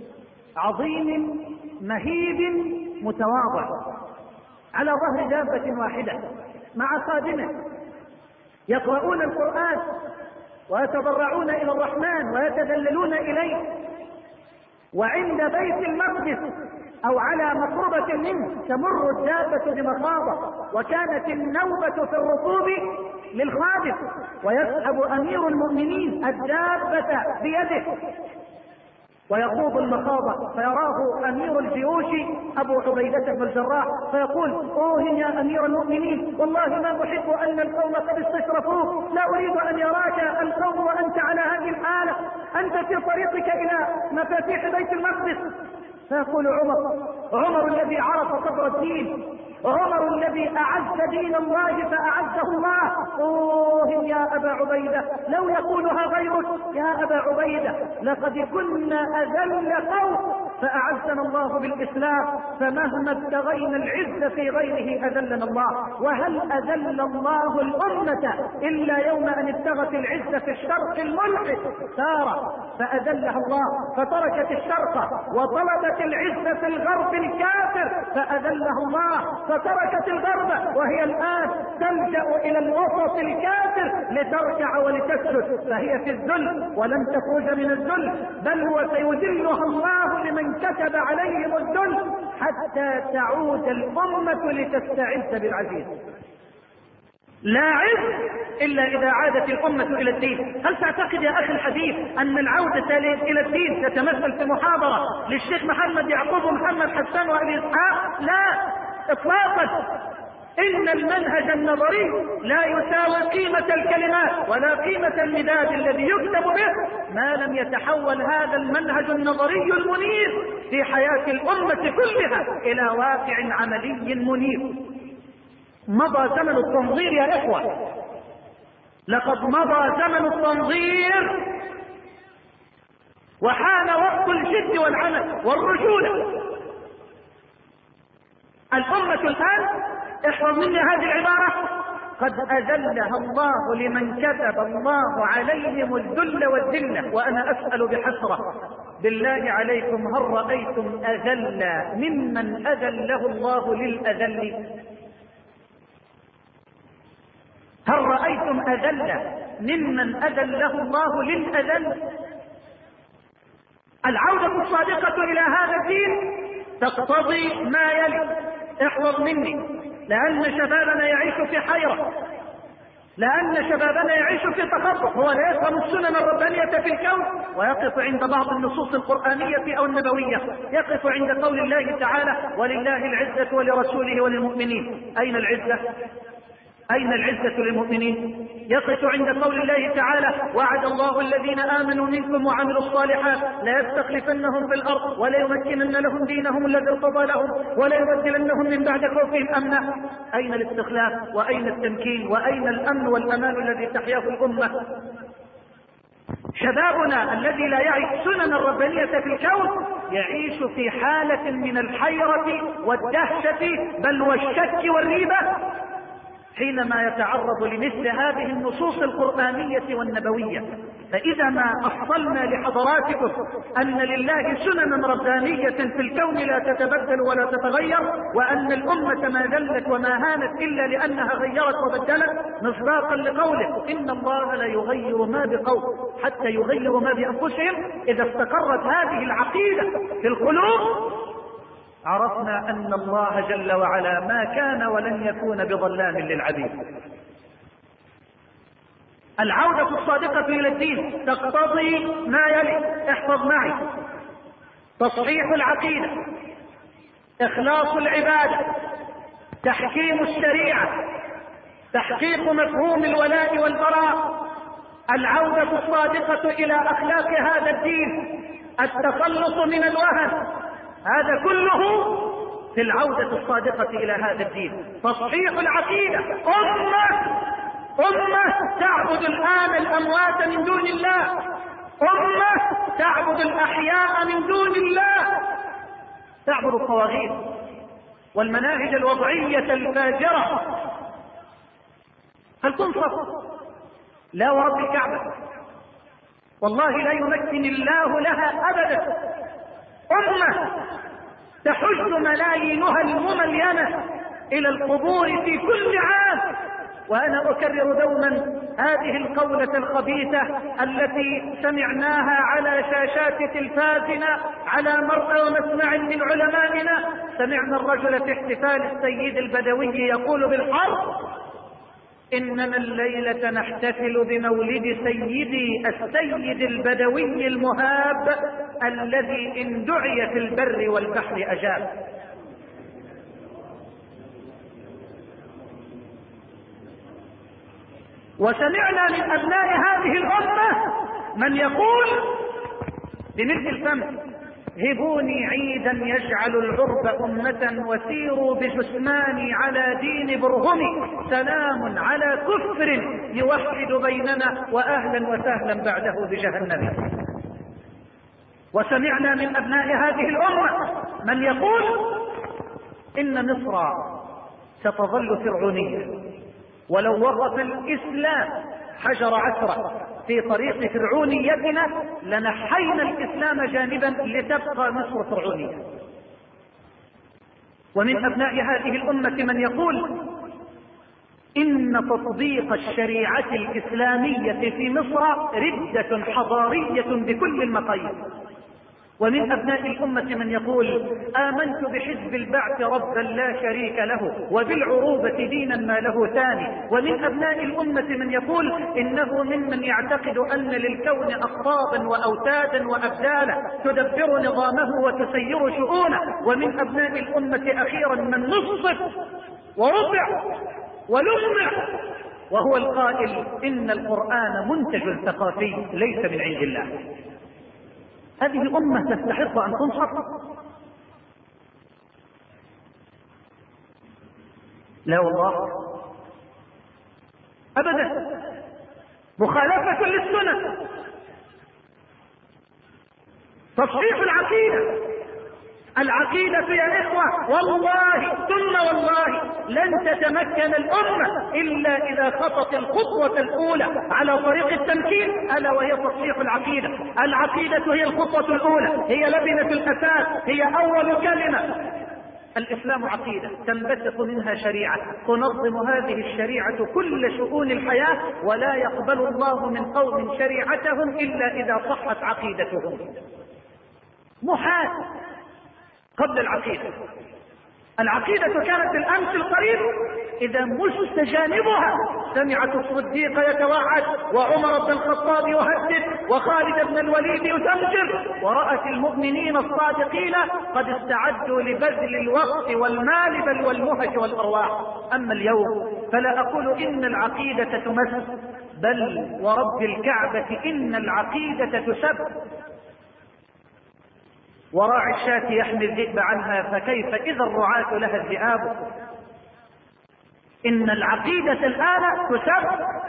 عظيم مهيب متواضع على ظهر دابة واحدة مع خادمه يقرؤون القرآن ويتضرعون إلى الرحمن ويتذللون إليه، وعند بيت المقدس أو على مقربة منه تمر الدابة بمخاضة، وكانت النوبة في الركوب للخادم، ويسحب أمير المؤمنين الدابة بيده ويخوض المخاضة، فيراه أمير الجيوش أبو عبيدة بن الجراح فيقول: أوه يا أمير المؤمنين، والله ما أحب أن القوم قد استشرفوك، لا أريد أن يراك القوم وأنت على هذه الحالة، أنت في طريقك إلى مفاتيح بيت المقدس. فيقول عمر، عمر الذي عرف قدر الدين، عمر الذي أعز دين الله فأعزه الله: أوه يا أبا عبيدة، لو يقولها غيرك يا أبا عبيدة لقد كنا أذل قوم فأعزنا الله بالإسلام، فمهما ابتغينا العز في غيره أذلنا الله. وهل أذل الله الأمة إلا يوم أن ابتغت العز في الشرق الملحد سار فأذلها الله، فتركت الشرق وطلبت العز في الغرب الكافر فأذلها الله، فتركت الغرب وهي الآن تلجأ إلى الوسط الكافر لتركع ولتسجد، فهي في الذل ولن تخرج من الذل، بل هو سيذلها الله لمن كتب عليهم الذل حتى تعود الأمة لتستعز بالعزيز. لا عز إلا إذا عادت الأمة إلى الدين. هل تعتقد يا أخي الحديث أن العودة إلى الدين تتمثل في محاضرة للشيخ محمد يعقوب ومحمد حسان وأبي إسحاق؟ لا إطلاقا. إن المنهج النظري لا يساوي قيمة الكلمات ولا قيمة المداد الذي يكتب به ما لم يتحول هذا المنهج النظري المنير في حياة الأمة كلها إلى واقع عملي منير. مضى زمن التنظير يا إخوة، لقد مضى زمن التنظير وحان وقت الجد والعمل والرجولة. الأمة الآن، احفظ مني هذه العبارة، قد أذلها الله لمن كتب الله عليهم الذل والذلة. وأنا أسأل بحسرة بالله عليكم، هل رأيتم أذل ممن أذله الله للأذل؟ هل رأيتم أذل ممن أذله الله للأذل؟ العودة الصادقة إلى هذا الدين تقتضي ما يلي، احفظ مني، لأن شبابنا يعيش في حيرة. لأن شبابنا يعيش في تخبط، هو لا يفهم السنن الربانية في الكون، ويقف عند بعض النصوص القرآنية أو النبوية، يقف عند قول الله تعالى: ولله العزة ولرسوله وللمؤمنين. أين العزة؟ أين العزة للمؤمنين؟ يقف عند قول الله تعالى: وعد الله الذين آمنوا منكم وعملوا الصالحات لا يستخلفنهم في الأرض ولا يمكنن لهم دينهم الذي ارتضى لهم ولا يبدلنهم من بعد خوفهم أمنا. أين الاستخلاف وأين التمكين وأين الأمن والأمان الذي تحياه الأمة؟ شبابنا الذي لا يعي السنن الربانية في الكون يعيش في حالة من الحيرة والدهشة بل والشك والريبة حينما يتعرض لمثل هذه النصوص القرآنية والنبوية. فإذا ما أصلنا لحضراتكم أن لله سننا ربانية في الكون لا تتبدل ولا تتغير، وأن الأمة ما ذلت وما هانت إلا لأنها غيرت وبدلت، مصداقا لقوله: إن الله لا يغير ما بقوم حتى يغيروا ما بأنفسهم. إذا استقرت هذه العقيدة في القلوب عرفنا أن الله جل وعلا ما كان ولن يكون بظلام للعبيد. العودة الصادقة إلى الدين تقتضي ما يلي، احفظ معي: تصحيح العقيدة، إخلاص العبادة، تحكيم الشريعة، تحقيق مفهوم الولاء والبراء، العودة الصادقة إلى أخلاق هذا الدين، التخلص من الوهن. هذا كله في العودة الصادقة إلى هذا الدين. تصحيح العقيدة. أمة أمة تعبد الآن الأموات من دون الله، أمة تعبد الأحياء من دون الله، تعبد الطواغيت والمناهج الوضعية الفاجرة. هل تنصف؟ لا ورب الكعبة، والله لا يمكن الله لها أبدا. أمة تحج ملايينها المملينة إلى القبور في كل عام، وأنا أكرر دوما هذه القولة الخبيثة التي سمعناها على شاشات تلفازنا على مرأى ومسمع من علمائنا. سمعنا الرجل في احتفال السيد البدوي يقول بالحرف: إننا الليلة نحتفل بمولد سيدي السيد البدوي المهاب الذي إن دعي في البر والبحر أجاب. وسمعنا من أبناء هذه الأمة من يقول بمثل الفم: هبوني عيدا يجعل العرب أمة وسيروا بجثماني على دين برهمي، سلام على كفر يوحد بيننا وأهلا وسهلا بعده بجهنم. وسمعنا من أبناء هذه الأمة من يقول إن مصر ستظل فرعونية، ولو وقف الإسلام حجر عثرة في طريق فرعونيتنا لنحينا الإسلام جانبا لتبقى مصر فرعونية. ومن أبناء هذه الأمة من يقول إن تطبيق الشريعة الإسلامية في مصر ردة حضارية بكل المقاييس. ومن أبناء الأمة من يقول آمنت بحزب البعث ربا لا شريك له وبالعروبة دينا ما له ثاني. ومن أبناء الأمة من يقول إنه ممن يعتقد أن للكون أقطابا وأوتادا وأبدالا تدبر نظامه وتسير شؤونه. ومن أبناء الأمة أخيرا من نصف ورفع ولمع وهو القائل إن القرآن منتج ثقافي ليس من عند الله. هذه الأمة تستحق أن تنصف؟ لا والله أبدا، مخالفة للسنة. تصحيح العقيدة. العقيدة يا إخوة والله ثم والله لن تتمكن الأمة إلا إذا خطت الخطوة الأولى على طريق التمكين، ألا وهي تصحيح العقيدة. العقيدة هي الخطوة الأولى، هي لبنة الأساس، هي أول كلمة. الإسلام عقيدة تنبثق منها شريعة تنظم هذه الشريعة كل شؤون الحياة، ولا يقبل الله من قوم شريعتهم إلا إذا صحت عقيدتهم. محال قبل العقيدة. العقيدة كانت بالأمس القريب إذا مستجانبها سمعت الصديق يتوعد وعمر بن الخطاب يهدد وخالد بن الوليد يتمجر، ورأت المؤمنين الصادقين قد استعدوا لبذل الوقت والمال بل والمهج والأرواح. أما اليوم فلا أقول إن العقيدة تمس، بل ورب الكعبة إن العقيدة تسب. وراعي الشاة يحمي الذئب عنها، فكيف إذا الرعاة لها الذئاب. إن العقيدة الآن تسب.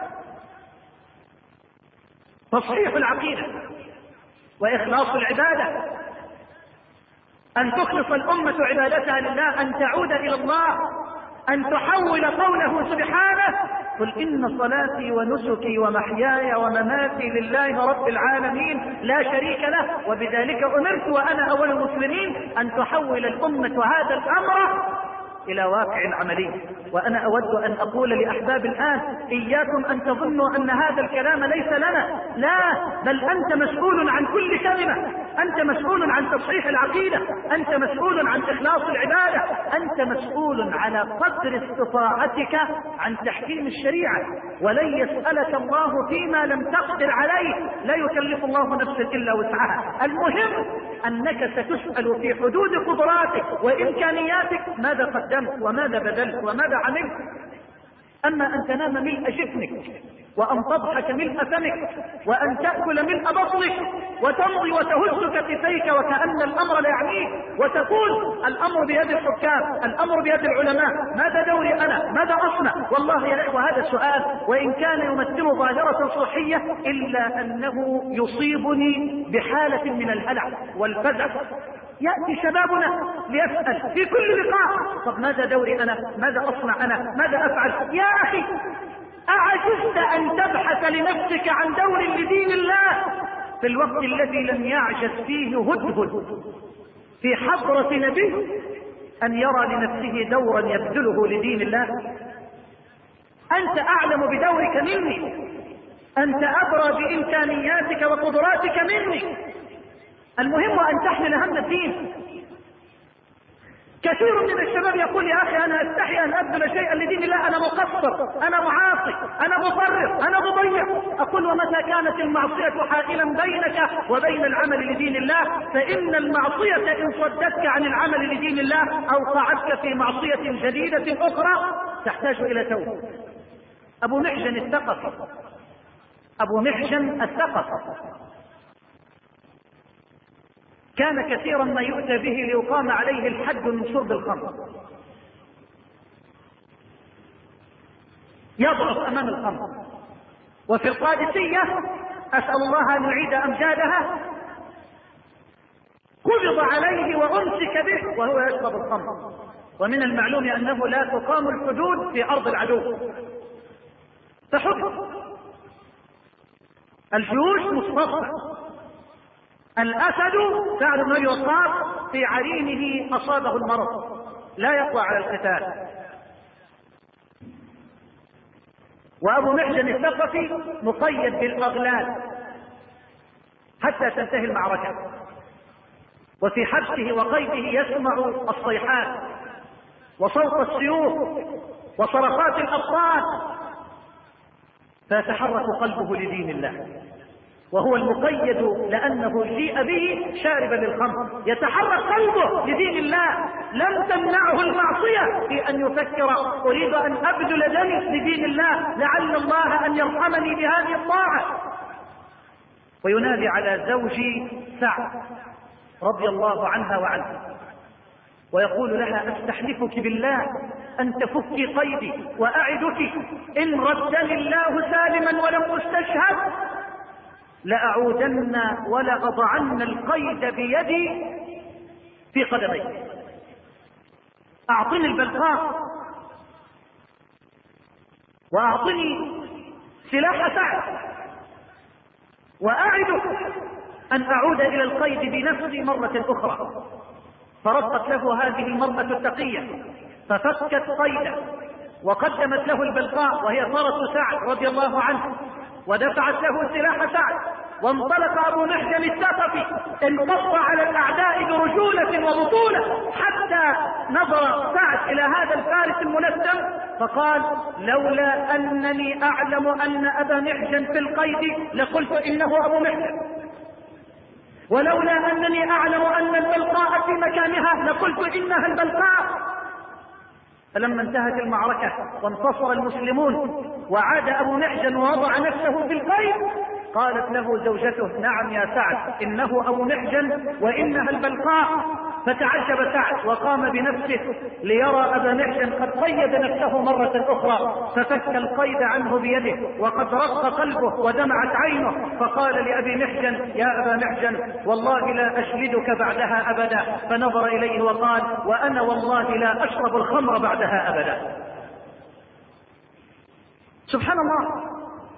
تصحيح العقيدة وإخلاص العبادة، أن تخلص الأمة عبادتها لله، أن تعود إلى الله، أن تحول قوله سبحانه قل إن صلاتي ونسكي ومحياي ومماتي لله رب العالمين لا شريك له وبذلك أمرت وأنا أول المسلمين، أن تحول الأمة هذا الأمر إلى واقع عملي. وأنا أود أن أقول لأحباب الآن إياكم أن تظنوا أن هذا الكلام ليس لنا، لا، بل أنت مسؤول عن كل كلمة، أنت مسؤول عن تصحيح العقيدة، أنت مسؤول عن إخلاص العبادة، أنت مسؤول على قدر استطاعتك عن تحكيم الشريعة، ولن يسألك الله فيما لم تقدر عليه، لا يكلف الله نفسا إلا وسعها. المهم أنك ستسأل في حدود قدراتك وإمكانياتك ماذا قدمت وماذا بذلت وماذا عملت. أما أن تنام ملء جفنك وأن تضحك ملء فمك وأن تأكل ملء بطنك وتمضي وتهز كتفيك وكأن الأمر لا يعنيك وتقول الأمر بيد الحكام، الأمر بيد العلماء، ماذا دوري أنا؟ ماذا أصنع؟ والله يا إخوة هذا السؤال وإن كان يمثل ظاهرة صحية إلا أنه يصيبني بحالة من الهلع والفزع. يأتي شبابنا ليسأل في كل لقاء طب ماذا دوري أنا؟ ماذا أصنع أنا؟ ماذا أفعل؟ يا أخي أعجزت أن تبحث لنفسك عن دور لدين الله في الوقت الذي لم يعجز فيه هدهد في حضرة نبي أن يرى لنفسه دورا يبذله لدين الله؟ أنت أعلم بدورك مني، أنت أدرى بإمكانياتك وقدراتك مني. المهم أن تحمل هم الدين. كثير من الشباب يقول يا أخي أنا أستحي أن أبذل شيئا لدين الله، أنا مقصر، أنا معاصي، أنا مفرط، أنا مضيع. أقول ومتى كانت المعصية حائلا بينك وبين العمل لدين الله فإن المعصية إن صدتك عن العمل لدين الله أوقعتك في معصية جديدة أخرى تحتاج إلى توبة. أبو محجن الثقفي أبو محجن الثقفي كان كثيرا ما يؤتى به ليقام عليه الحد من شرب الخمر، يضعف أمام الخمر. وفي القادسية أسأل الله أن يعيد أمجادها قبض عليه وأمسك به وهو يشرب الخمر. ومن المعلوم أنه لا تقام الحدود في أرض العدو، تحكم الجيوش مصطفى. الأسد سعد بن أبي وقاص في عرينه أصابه المرض لا يقوى على القتال، وأبو محجن الثقفي مقيد بالأغلال حتى تنتهي المعركة، وفي حبسه وقيده يسمع الصيحات وصوت السيوف وصرخات الأبطال، فيتحرك قلبه لدين الله، وهو المقيد لأنه جيء به شاربا للخمر، يتحرك قلبه لدين الله. لم تمنعه المعصية في أن يفكر أريد أن أبذل دمي لدين الله لعل الله أن يرحمني بهذه الطاعة. وينادي على زوجي سعد رضي الله عنها وعنه ويقول لها أستحلفك بالله أن تفكي قيدي وأعدك إن ردني الله سالما ولم أستشهد لأعودن ولأضعن القيد بيدي في قدمي. أعطني البلقاء وأعطني سلاح سعد وأعدك أن أعود إلى القيد بنفسي مرة أخرى. فربط له هذه المرأة التقية ففكت قيده وقدمت له البلقاء وهي فرس سعد رضي الله عنه، ودفعت له سلاح سعد وانطلق أبو محجن الثقفي انقض على الأعداء برجولة وبطولة، حتى نظر سعد إلى هذا الفارس الملثم فقال: لولا أنني أعلم أن أبا محجن في القيد لقلت إنه أبو محجن، ولولا أنني أعلم أن البلقاء في مكانها لقلت إنها البلقاء. فلما انتهت المعركة وانتصر المسلمون وعاد أبو محجن ووضع نفسه في القيد، قالت له زوجته: نعم يا سعد، إنه أبو محجن وإنها البلقاء. فتعجب سعد وقام بنفسه ليرى أبا محجن قد قيد نفسه مرة أخرى، ففك القيد عنه بيده وقد رق قلبه ودمعت عينه، فقال لأبي محجن: يا أبا محجن والله لا أشهدك بعدها أبدا. فنظر إليه وقال: وأنا والله لا أشرب الخمر بعدها أبدا. سبحان الله.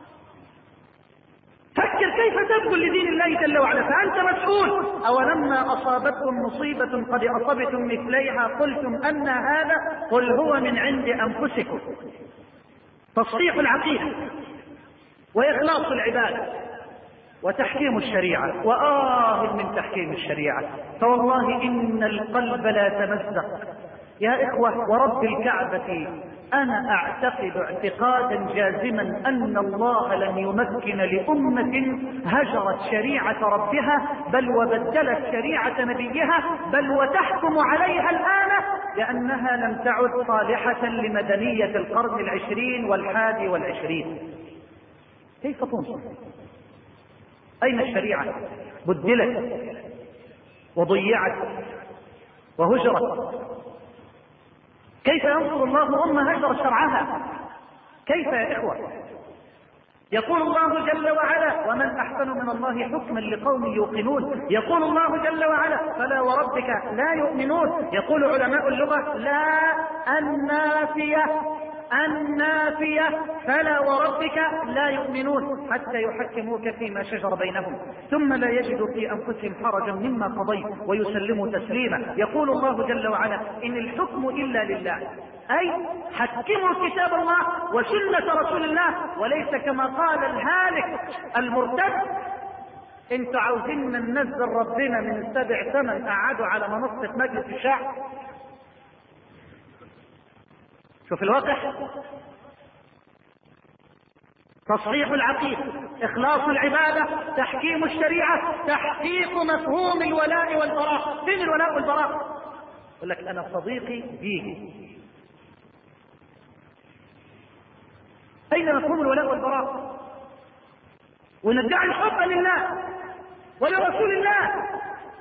فكر كيف تبذل لدين الله جل وعلا، فأنت مسؤول. أولما أصابتكم مصيبة قد أصبتم مثليها قلتم أن هذا، قل هو من عند أنفسكم. تصحيح العقيدة وإخلاص العبادة وتحكيم الشريعة. وآه من تحكيم الشريعة، فوالله إن القلب لا تمزق يا إخوة. ورب الكعبة أنا أعتقد اعتقادا جازما أن الله لن يمكن لأمة هجرت شريعة ربها بل وبدلت شريعة نبيها بل وتحكم عليها الآن، لأنها لم تعد صالحة لمدنية القرن العشرين والحادي والعشرين. كيف تنصر؟ أين الشريعة؟ بدلت وضيعت وهجرت. كيف ينصر الله أمة هجر شرعها؟ كيف يا إخوة؟ يقول الله جل وعلا: ومن أحسن من الله حكما لقوم يوقنون. يقول الله جل وعلا: فلا وربك لا يؤمنون. يقول علماء اللغة: لا النافية النافية فلا وربك لا يؤمنون حتى يحكموك فيما شجر بينهم ثم لا يجدوا في أنفسهم حرجا مما قضيت ويسلموا تسليما. يقول الله جل وعلا: إن الحكم إلا لله، أي حكموا كتاب الله وسنة رسول الله، وليس كما قال الهالك المرتد: انتوا عاوزين ننزل ربنا من السبع ثمن قعدوا على منصة مجلس الشعب. شوف الواقع. تصحيح العقيدة، إخلاص العبادة، تحكيم الشريعة، تحقيق مفهوم الولاء والبراء. فين الولاء والبراء؟ يقول لك أنا صديقي بيجي. أين مفهوم الولاء والبراء؟ وندعي الحب لله ولرسول الله.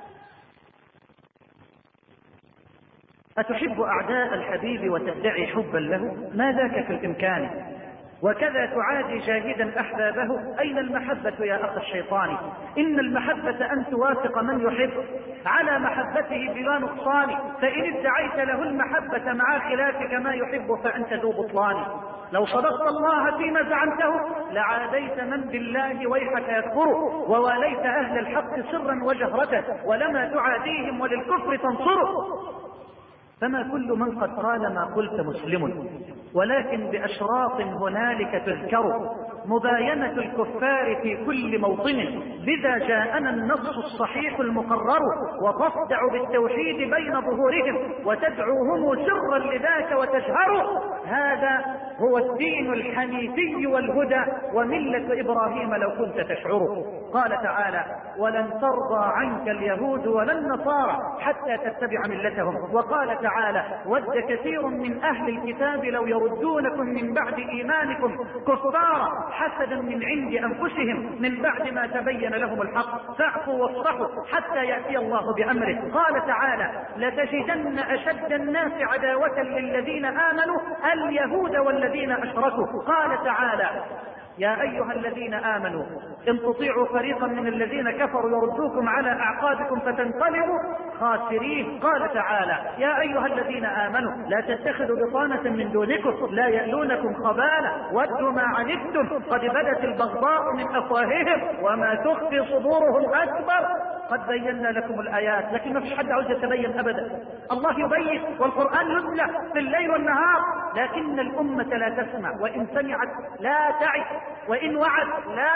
أتحب أعداء الحبيب وتدعي حبا له؟ ما ذاك في الإمكان. وكذا تعادي جاهدا أحبابه. أين المحبة يا أخ الشيطان؟ إن المحبة أن توافق من يحب على محبته بلا نقصان، فإن ادعيت له المحبة مع خلافك ما يحب فأنت ذو بطلان. لو صدقت الله فيما زعمته لعاديت من بالله ويحك يكفر، وواليت أهل الحق سرا وجهرة، ولما تعاديهم وللكفر تنصره. فما كل من قد قال ما قلت مسلم، ولكن بأشراط هنالك تذكر، مباينة الكفار في كل موطن، بذا جاءنا النص الصحيح المقرر، وتصدع بالتوحيد بين ظهورهم وتدعوهم سرا لذاك وتجهر. هذا هو الدين الحنيفي والهدى وملة إبراهيم لو كنت تشعر. قال تعالى: ولن ترضى عنك اليهود ولا النصارى حتى تتبع ملتهم. وقال تعالى: ود كثير من أهل الكتاب لو يردونكم من بعد إيمانكم كفارا حسدا من عند أنفسهم من بعد ما تبين لهم الحق فاعفوا واصفحوا حتى يأتي الله بأمره. قال تعالى: لتجدن أشد الناس عداوة للذين آمنوا اليهود والذين أشركوا. قال تعالى: يا أيها الذين آمنوا إن تطيعوا فريقا من الذين كفروا يردوكم على أعقابكم فتنقلبوا خاسرين. قال تعالى: يا أيها الذين آمنوا لا تتخذوا بطانة من دونكم لا يألونكم خبالا ودوا ما عنتم قد بدت البغضاء من أفواههم وما تخفي صدورهم أكبر قد بينا لكم الآيات. لكن ما فيش حد عاوز يتبين أبدا. الله يبين والقرآن يتلى في الليل والنهار، لكن الأمة لا تسمع، وإن سمعت لا تعي، وإن وعت لا تعمل،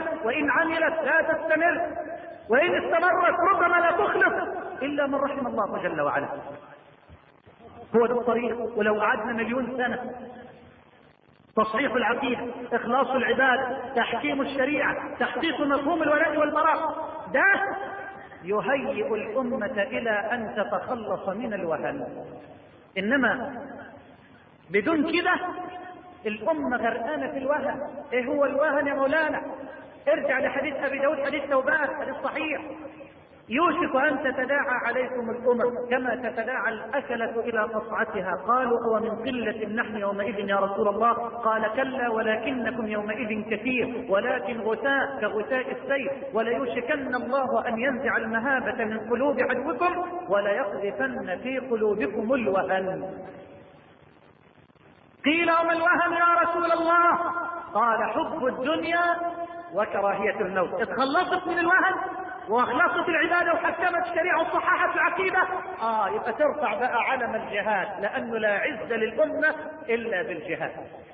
عملت، وإن عملت لا تستمر، وإن استمرت ربما لا تخلص إلا من رحم الله جل وعلا. هو ده الطريق. ولو قعدنا مليون سنة تصحيح العقيدة، إخلاص العبادة، تحكيم الشريعة، تحقيق مفهوم الولاء والبراء، ده يهيئ الأمة إلى أن تتخلص من الوهن. إنما بدون كده الأمة غرقانة في الوهن. إيه هو الوهن يا مولانا؟ ارجع لحديث أبي داود، حديث ثوبان، حديث صحيح: يوشك أن تتداعى عليكم الأمم كما تتداعى الأكلة إلى قصعتها. قالوا: أو من قلة نحن يومئذ يا رسول الله؟ قال: كلا ولكنكم يومئذ كثير ولكن غثاء كغثاء السيل، وليوشكن الله أن ينزع المهابة من قلوب عدوكم وليقذفن في قلوبكم الوهن. قيل: وما الوهن يا رسول الله؟ قال: حب الدنيا وكراهية الموت. اتخلصت من الوهن واخلصت العبادة وحكمت الشريعة وصححت العقيدة، اه يبقى ترفع بقى علم الجهاد، لأنه لا عز للأمة إلا بالجهاد.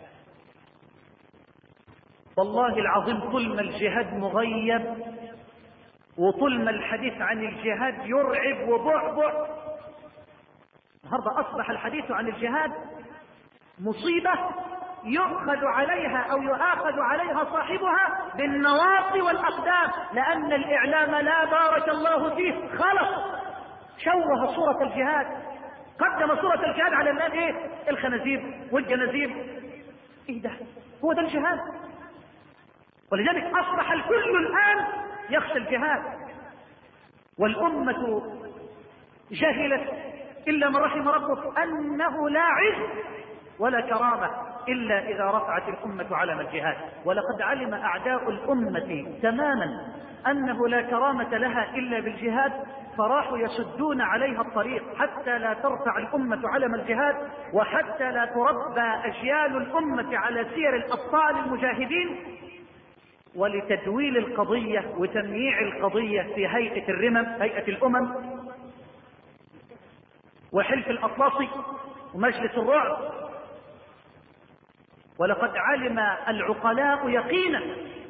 والله العظيم طول ما الجهاد مغيب وطول ما الحديث عن الجهاد يرعب وبعبع، النهارده أصبح الحديث عن الجهاد مصيبة يؤخذ عليها أو يؤاخذ عليها صاحبها بالنواصي والأقدام، لأن الإعلام لا بارك الله فيه خلص شوه صورة الجهاد، قدم صورة الجهاد على الناس إيه؟ الخنازير والجنازير. إيه ده؟ هو ده الجهاد؟ ولذلك أصبح الكل الآن يخشى الجهاد، والأمة جهلت إلا من رحم ربك أنه لا عز ولا كرامة إلا إذا رفعت الأمة علم الجهاد. ولقد علم أعداء الأمة تماما أنه لا كرامة لها إلا بالجهاد، فراحوا يسدون عليها الطريق حتى لا ترفع الأمة علم الجهاد، وحتى لا تربى أجيال الأمة على سير الأبطال المجاهدين، ولتدويل القضية وتمييع القضية في هيئة الرمم، هيئة الأمم وحلف الأطلسي ومجلس الرعب. ولقد علم العقلاء يقينا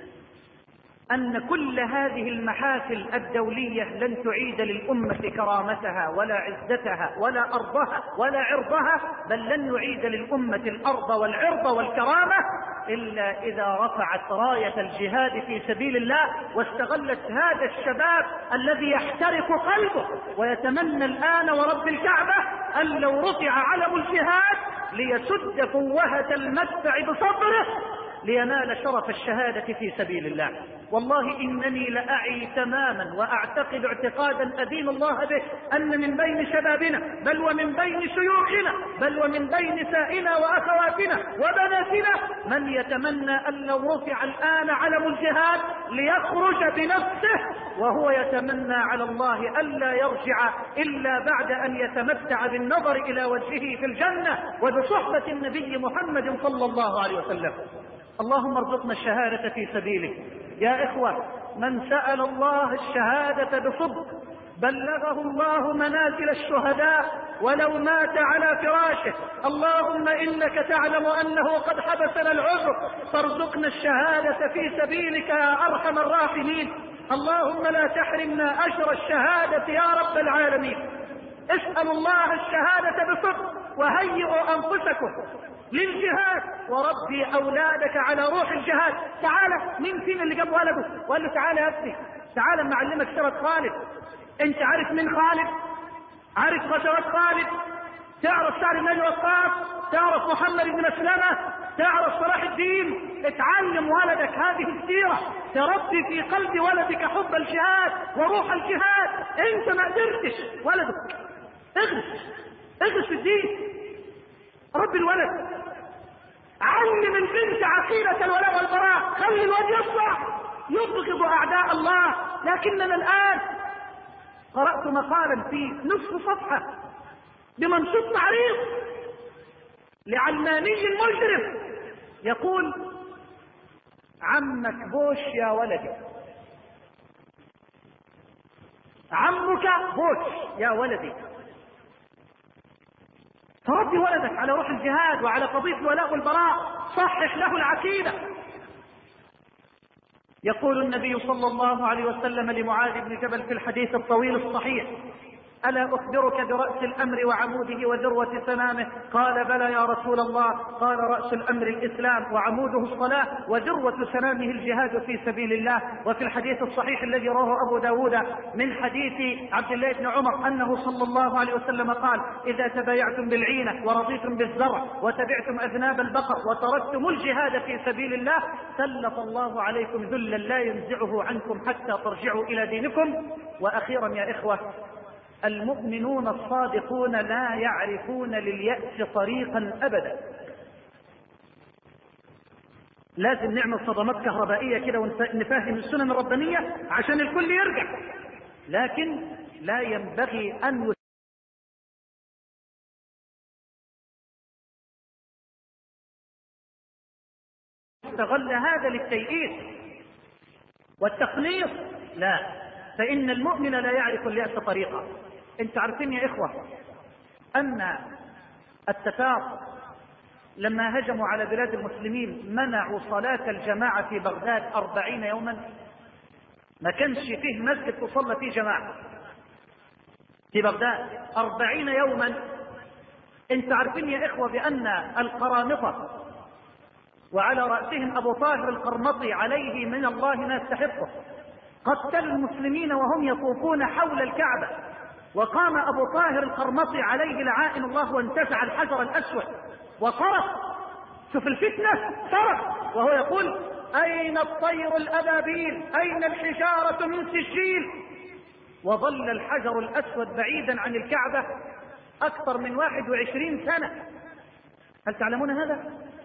أن كل هذه المحافل الدولية لن تعيد للأمة كرامتها ولا عزتها ولا أرضها ولا عرضها، بل لن يعيد للأمة الأرض والعرض والكرامة إلا إذا رفعت راية الجهاد في سبيل الله، واستغلت هذا الشباب الذي يحترق قلبه ويتمنى الآن ورب الكعبة أن لو رفع علم الجهاد ليسد فوهة المدفع بصدره لينال شرف الشهادة في سبيل الله. والله إنني لأعي تماما وأعتقد اعتقادا أدين الله به أن من بين شبابنا بل ومن بين شيوخنا بل ومن بين نسائنا وأخواتنا وبناتنا من يتمنى أن لو رفع الآن علم الجهاد ليخرج بنفسه وهو يتمنى على الله ألا يرجع إلا بعد أن يتمتع بالنظر إلى وجهه في الجنة وبصحبة النبي محمد صلى الله عليه وسلم. اللهم ارزقنا الشهادة في سبيلك. يا إخوة، من سأل الله الشهادة بصدق بلغه الله منازل الشهداء ولو مات على فراشه. اللهم إنك تعلم أنه قد حبسنا العذر فارزقنا الشهادة في سبيلك يا أرحم الراحمين. اللهم لا تحرمنا أجر الشهادة يا رب العالمين. اسألوا الله الشهادة بصدق وهيئوا أنفسكم للجهاد وربي أولادك على روح الجهاد. تعالى، مين فينا اللي جاب ولده وقال له تعالى يا ابني تعالى ما أعلمك سيرة خالد؟ انت عارف مين خالد؟ عارف غزوات خالد؟ تعرف سعد بن ابي وقاص؟ تعرف محمد بن مسلمة؟ تعرف صلاح الدين؟ اتعلم ولدك هذه السيرة تربي في قلب ولدك حب الجهاد وروح الجهاد. انت ما قدرتش ولدك اغرس اغرس في الدين، رب الولد، علم البنت عقيدة الولاء والبراء، خلي الواد يصلح يبغض أعداء الله. لكننا الآن قرأت مقالا في نصف صفحة بمنشط عريض لعلماني مجرم يقول: عمك بوش يا ولدي، عمك بوش يا ولدي. فربي ولدك على روح الجهاد وعلى قضية الولاء والبراء، صحح له العقيدة. يقول النبي صلى الله عليه وسلم لمعاذ بن جبل في الحديث الطويل الصحيح: ألا أخبرك برأس الأمر وعموده وذروة سنامه؟ قال: بلى يا رسول الله. قال: رأس الأمر الإسلام، وعموده الصلاة، وذروة سنامه الجهاد في سبيل الله. وفي الحديث الصحيح الذي رواه أبو داود من حديث عبد الله بن عمر أنه صلى الله عليه وسلم قال: إذا تبايعتم بالعينة ورضيتم بالزرع وتبعتم أذناب البقر وتركتم الجهاد في سبيل الله سلط الله عليكم ذلا لا ينزعه عنكم حتى ترجعوا إلى دينكم. وأخيرا يا إخوة، المؤمنون الصادقون لا يعرفون لليأس طريقا أبدا. لازم نعمل صدمات كهربائية كده ونفهم السنن الربانية عشان الكل يرجع، لكن لا ينبغي أن يستغل هذا للتيئيس والتقنيص، لا، فإن المؤمن لا يعرف اليأس طريقا. انت عارفين يا إخوة أن التتار لما هجموا على بلاد المسلمين منعوا صلاة الجماعة في بغداد أربعين يوما، ما كانش فيه مسجد تصلى فيه جماعة في بغداد أربعين يوما. انت عارفين يا إخوة بأن القرامطة وعلى رأسهم أبو طاهر القرمطي عليه من الله ما يستحقه قتلوا المسلمين وهم يطوفون حول الكعبة، وقام أبو طاهر القرمطي عليه لعائن الله وانتزع الحجر الأسود وصرخ، شوف الفتنة، صرخ وهو يقول: أين الطير الأبابيل؟ أين الحجارة من سجيل؟ وظل الحجر الأسود بعيدا عن الكعبة أكثر من واحد وعشرين سنة. هل تعلمون هذا؟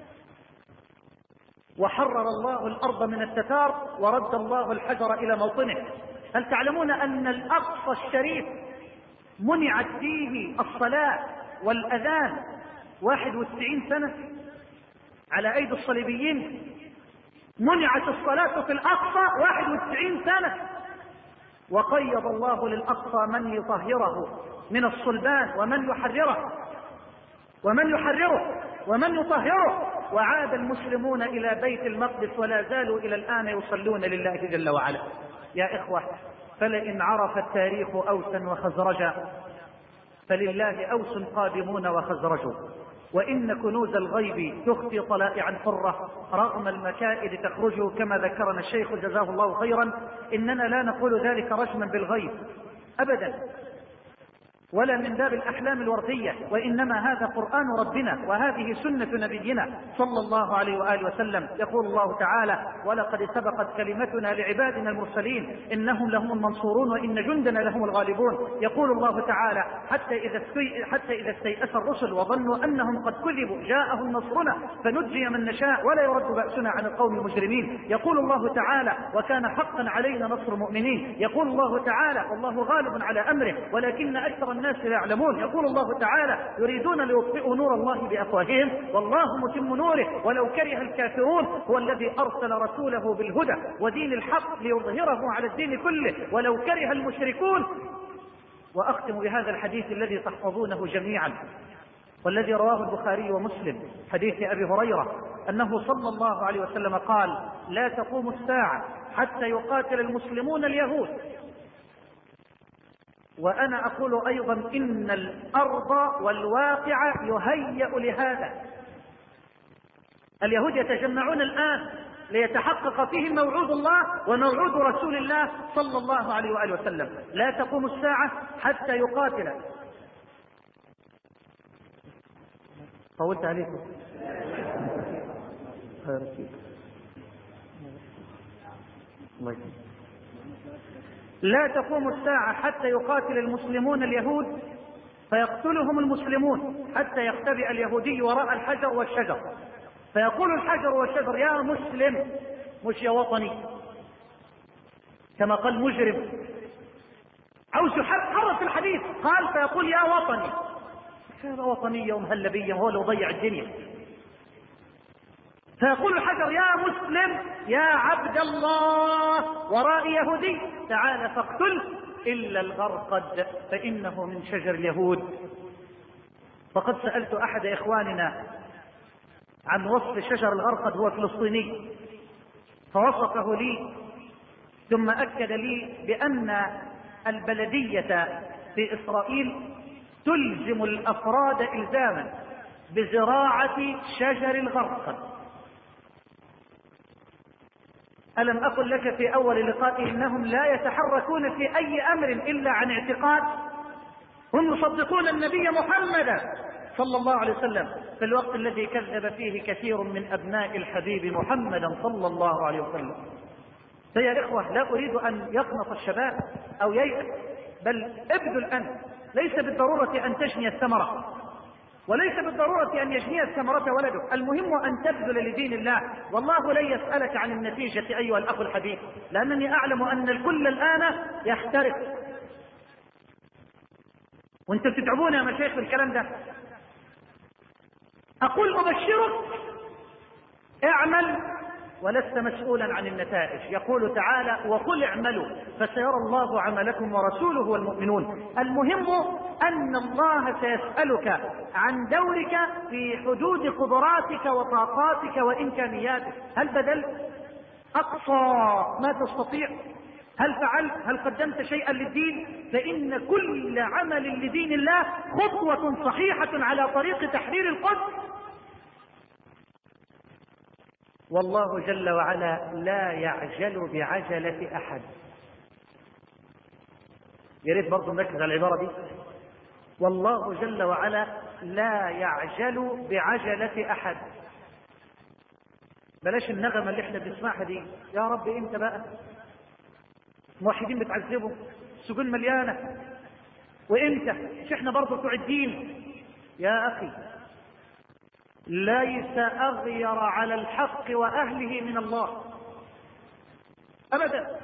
وحرر الله الأرض من التتار ورد الله الحجر إلى موطنه. هل تعلمون أن الأقصى الشريف منعت فيه الصلاة والأذان واحد وتسعين سنة على أيدي الصليبيين؟ منعت الصلاة في الأقصى واحد وتسعين سنة، وقيض الله للأقصى من يطهره من الصلبان ومن يحرره ومن يحرره ومن يطهره، وعاد المسلمون إلى بيت المقدس ولا زالوا إلى الآن يصلون لله جل وعلا. يا إخوة، فلئن عرف التاريخ أوسا وخزرجا فلله أوس قادمون وخزرج، وإن كنوز الغيب تخفي طلائعا حرة رغم المكائد تخرج، كما ذكرنا الشيخ جزاه الله خيرا. إننا لا نقول ذلك رجما بالغيب أبدا ولا من باب الأحلام الوردية، وإنما هذا قرآن ربنا وهذه سنة نبينا صلى الله عليه وآله وسلم. يقول الله تعالى: ولقد سبقت كلمتنا لعبادنا المرسلين إنهم لهم المنصورون وإن جندنا لهم الغالبون. يقول الله تعالى: حتى إذا حتى إذا استيأس الرسل وظنوا أنهم قد كذبوا جاءهم نصرنا فنجي من نشاء ولا يرد بأسنا عن القوم المجرمين. يقول الله تعالى: وكان حقا علينا نصر المؤمنين. يقول الله تعالى: والله غالب على أمره ولكن أكثر الناس لا يعلمون. يقول الله تعالى: يريدون ليطفئوا نور الله بأفواههم والله متم نوره ولو كره الكافرون. هو الذي أرسل رسوله بالهدى ودين الحق ليظهره على الدين كله ولو كره المشركون. وأختم بهذا الحديث الذي تحفظونه جميعا والذي رواه البخاري ومسلم، حديث أبي هريرة أنه صلى الله عليه وسلم قال: لا تقوم الساعة حتى يقاتل المسلمون اليهود. وأنا أقول أيضا إن الأرض والواقع يهيأ لهذا. اليهود يتجمعون الآن ليتحقق فيهم موعود الله وموعود رسول الله صلى الله عليه وآله وسلم. لا تقوم الساعة حتى يقاتل. طولت عليكم. لا تقوم الساعة حتى يقاتل المسلمون اليهود فيقتلهم المسلمون حتى يختبئ اليهودي وراء الحجر والشجر، فيقول الحجر والشجر: يا مسلم، مش يا وطني كما قال مجرم. عاوز يحرف الحديث، قال فيقول يا وطني. هذا وطنية ومهلبية، هو لو ضيع الدنيا. فيقول الحجر: يا مسلم يا عبد الله، وراء يهودي، تعال فاقتل إلا الغرقد فإنه من شجر اليهود. فقد سألت أحد إخواننا عن وصف شجر الغرقد، هو فلسطيني، فوصفه لي ثم أكد لي بأن البلدية في إسرائيل تلزم الأفراد إلزاما بزراعة شجر الغرقد. ألم أقل لك في أول لقاء إنهم لا يتحركون في أي أمر إلا عن اعتقاد؟ هم يصدقون النبي محمدا صلى الله عليه وسلم في الوقت الذي كذب فيه كثير من أبناء الحبيب محمدا صلى الله عليه وسلم. فيا إخوة، لا أريد أن يقنط الشباب أو ييأس، بل ابذل أنت. ليس بالضرورة أن تجني الثمرة، وليس بالضرورة أن يجني الثمرة ولدك، المهم أن تبذل لدين الله، والله لن يسألك عن النتيجة أيها الأخ الحبيب، لأنني أعلم أن الكل الآن يحترق. وانتم تتعبون يا مشايخ بالكلام ده. أقول أبشرك، اعمل ولست مسؤولا عن النتائج. يقول تعالى: وقل اعملوا فسيرى الله عملكم ورسوله والمؤمنون. المهم أن الله سيسألك عن دورك في حدود قدراتك وطاقاتك وإمكانياتك. هل بذلت أقصى ما تستطيع؟ هل فعلت؟ هل قدمت شيئا للدين؟ فإن كل عمل لدين الله خطوة صحيحة على طريق تحرير القدس. والله جل وعلا لا يعجل بعجلة أحد. يا ريت برضه نركز على العبارة دي. والله جل وعلا لا يعجل بعجلة أحد. بلاش النغمة اللي احنا بنسمعها دي، يا رب انت بقى موحدين بتعذبوا، السجون مليانة، وانت مش احنا برضه بتوع الدين. يا أخي، ليس أغير على الحق وأهله من الله أبدا.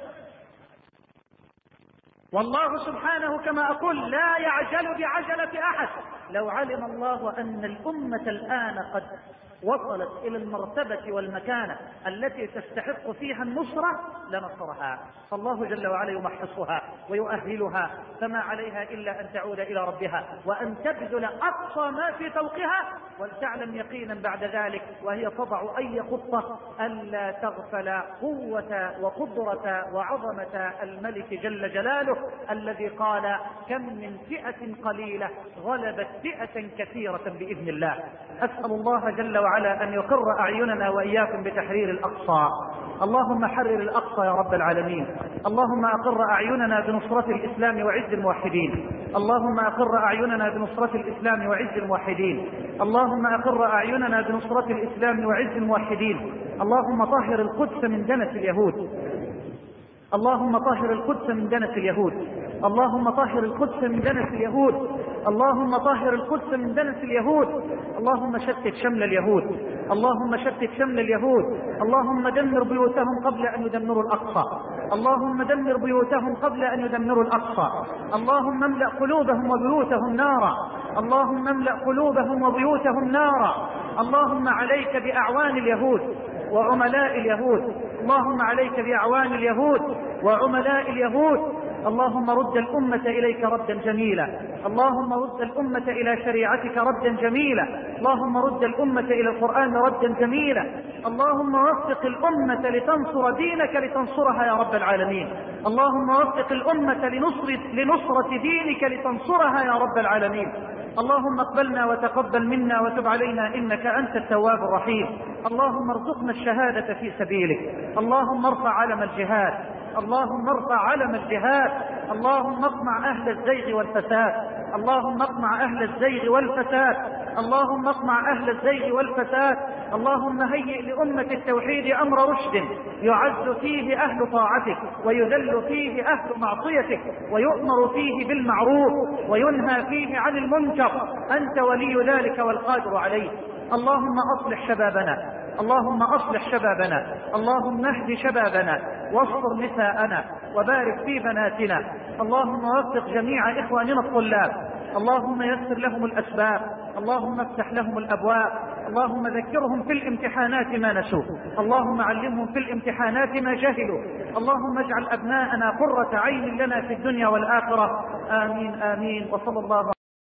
والله سبحانه كما أقول لا يعجل بعجلة أحد. لو علم الله أن الأمة الآن قد وصلت إلى المرتبة والمكانة التي تستحق فيها النصرة لنصرها. فالله جل وعلا يمحصها ويؤهلها، فما عليها إلا أن تعود إلى ربها وأن تبذل أقصى ما في طوقها، ولتعلم يقينا بعد ذلك وهي تضع أي خطة ألا تغفل قوة وقدرة وعظمة الملك جل جلاله الذي قال: كم من فئة قليلة غلبت فئة كثيرة بإذن الله. أسأل الله جل وعلا أن يقر أعيننا وإياكم بتحرير الأقصى. اللهم حرر الأقصى يا رب العالمين. اللهم أقر أعيننا بنصرة الإسلام وعز الموحدين. اللهم أقر أعيننا بنصرة الإسلام وعز الموحدين. اللهم أقر أعيننا بنصرة الإسلام وعز الموحدين. اللهم طهر القدس من دنس اليهود. اللهم طهر القدس من دنس اليهود. اللهم طهر القدس من دنس اليهود. اللهم طهر القدس من دنس اليهود. اللهم شتت شمل اليهود. اللهم شتت شمل اليهود. اللهم دمر بيوتهم قبل أن يدمروا الأقصى. اللهم دمر بيوتهم قبل أن يدمروا الأقصى. اللهم املأ قلوبهم وبيوتهم نارا. اللهم املأ قلوبهم وبيوتهم نارا. اللهم عليك بأعوان اليهود وعملاء اليهود. اللهم عليك بأعوان اليهود وعملاء اليهود. اللهم رد الأمة إليك ردا جميلا. اللهم رد الأمة إلى شريعتك ردا جميلا. اللهم رد الأمة إلى القرآن ردا جميلا. اللهم وفق الأمة لتنصر دينك لتنصرها يا رب العالمين. اللهم وفق الأمة لنصر لنصرة دينك لتنصرها يا رب العالمين. اللهم اقبلنا وتقبل منا وتب علينا إنك أنت التواب الرحيم. اللهم ارزقنا الشهادة في سبيلك. اللهم ارفع علم الجهاد. اللهم ارفع علم الجهاد. اللهم اقمع أهل الزيغ والفساد. اللهم اقمع أهل الزيغ والفساد. اللهم اقمع أهل الزيغ والفساد. اللهم هيئ لأمة التوحيد أمر رشد يعز فيه أهل طاعتك ويذل فيه أهل معصيتك ويؤمر فيه بالمعروف وينهى فيه عن المنكر. أنت ولي ذلك والقادر عليه. اللهم أصلح شبابنا. اللهم أصلح شبابنا. اللهم اهد شبابنا واصبر نساءنا وبارك في بناتنا. اللهم وفق جميع إخواننا الطلاب. اللهم يسر لهم الأسباب. اللهم افتح لهم الأبواب. اللهم ذكرهم في الامتحانات ما نسوا. اللهم علمهم في الامتحانات ما جهلوا. اللهم اجعل أبناءنا قرة عين لنا في الدنيا والآخرة. آمين آمين. وصلى الله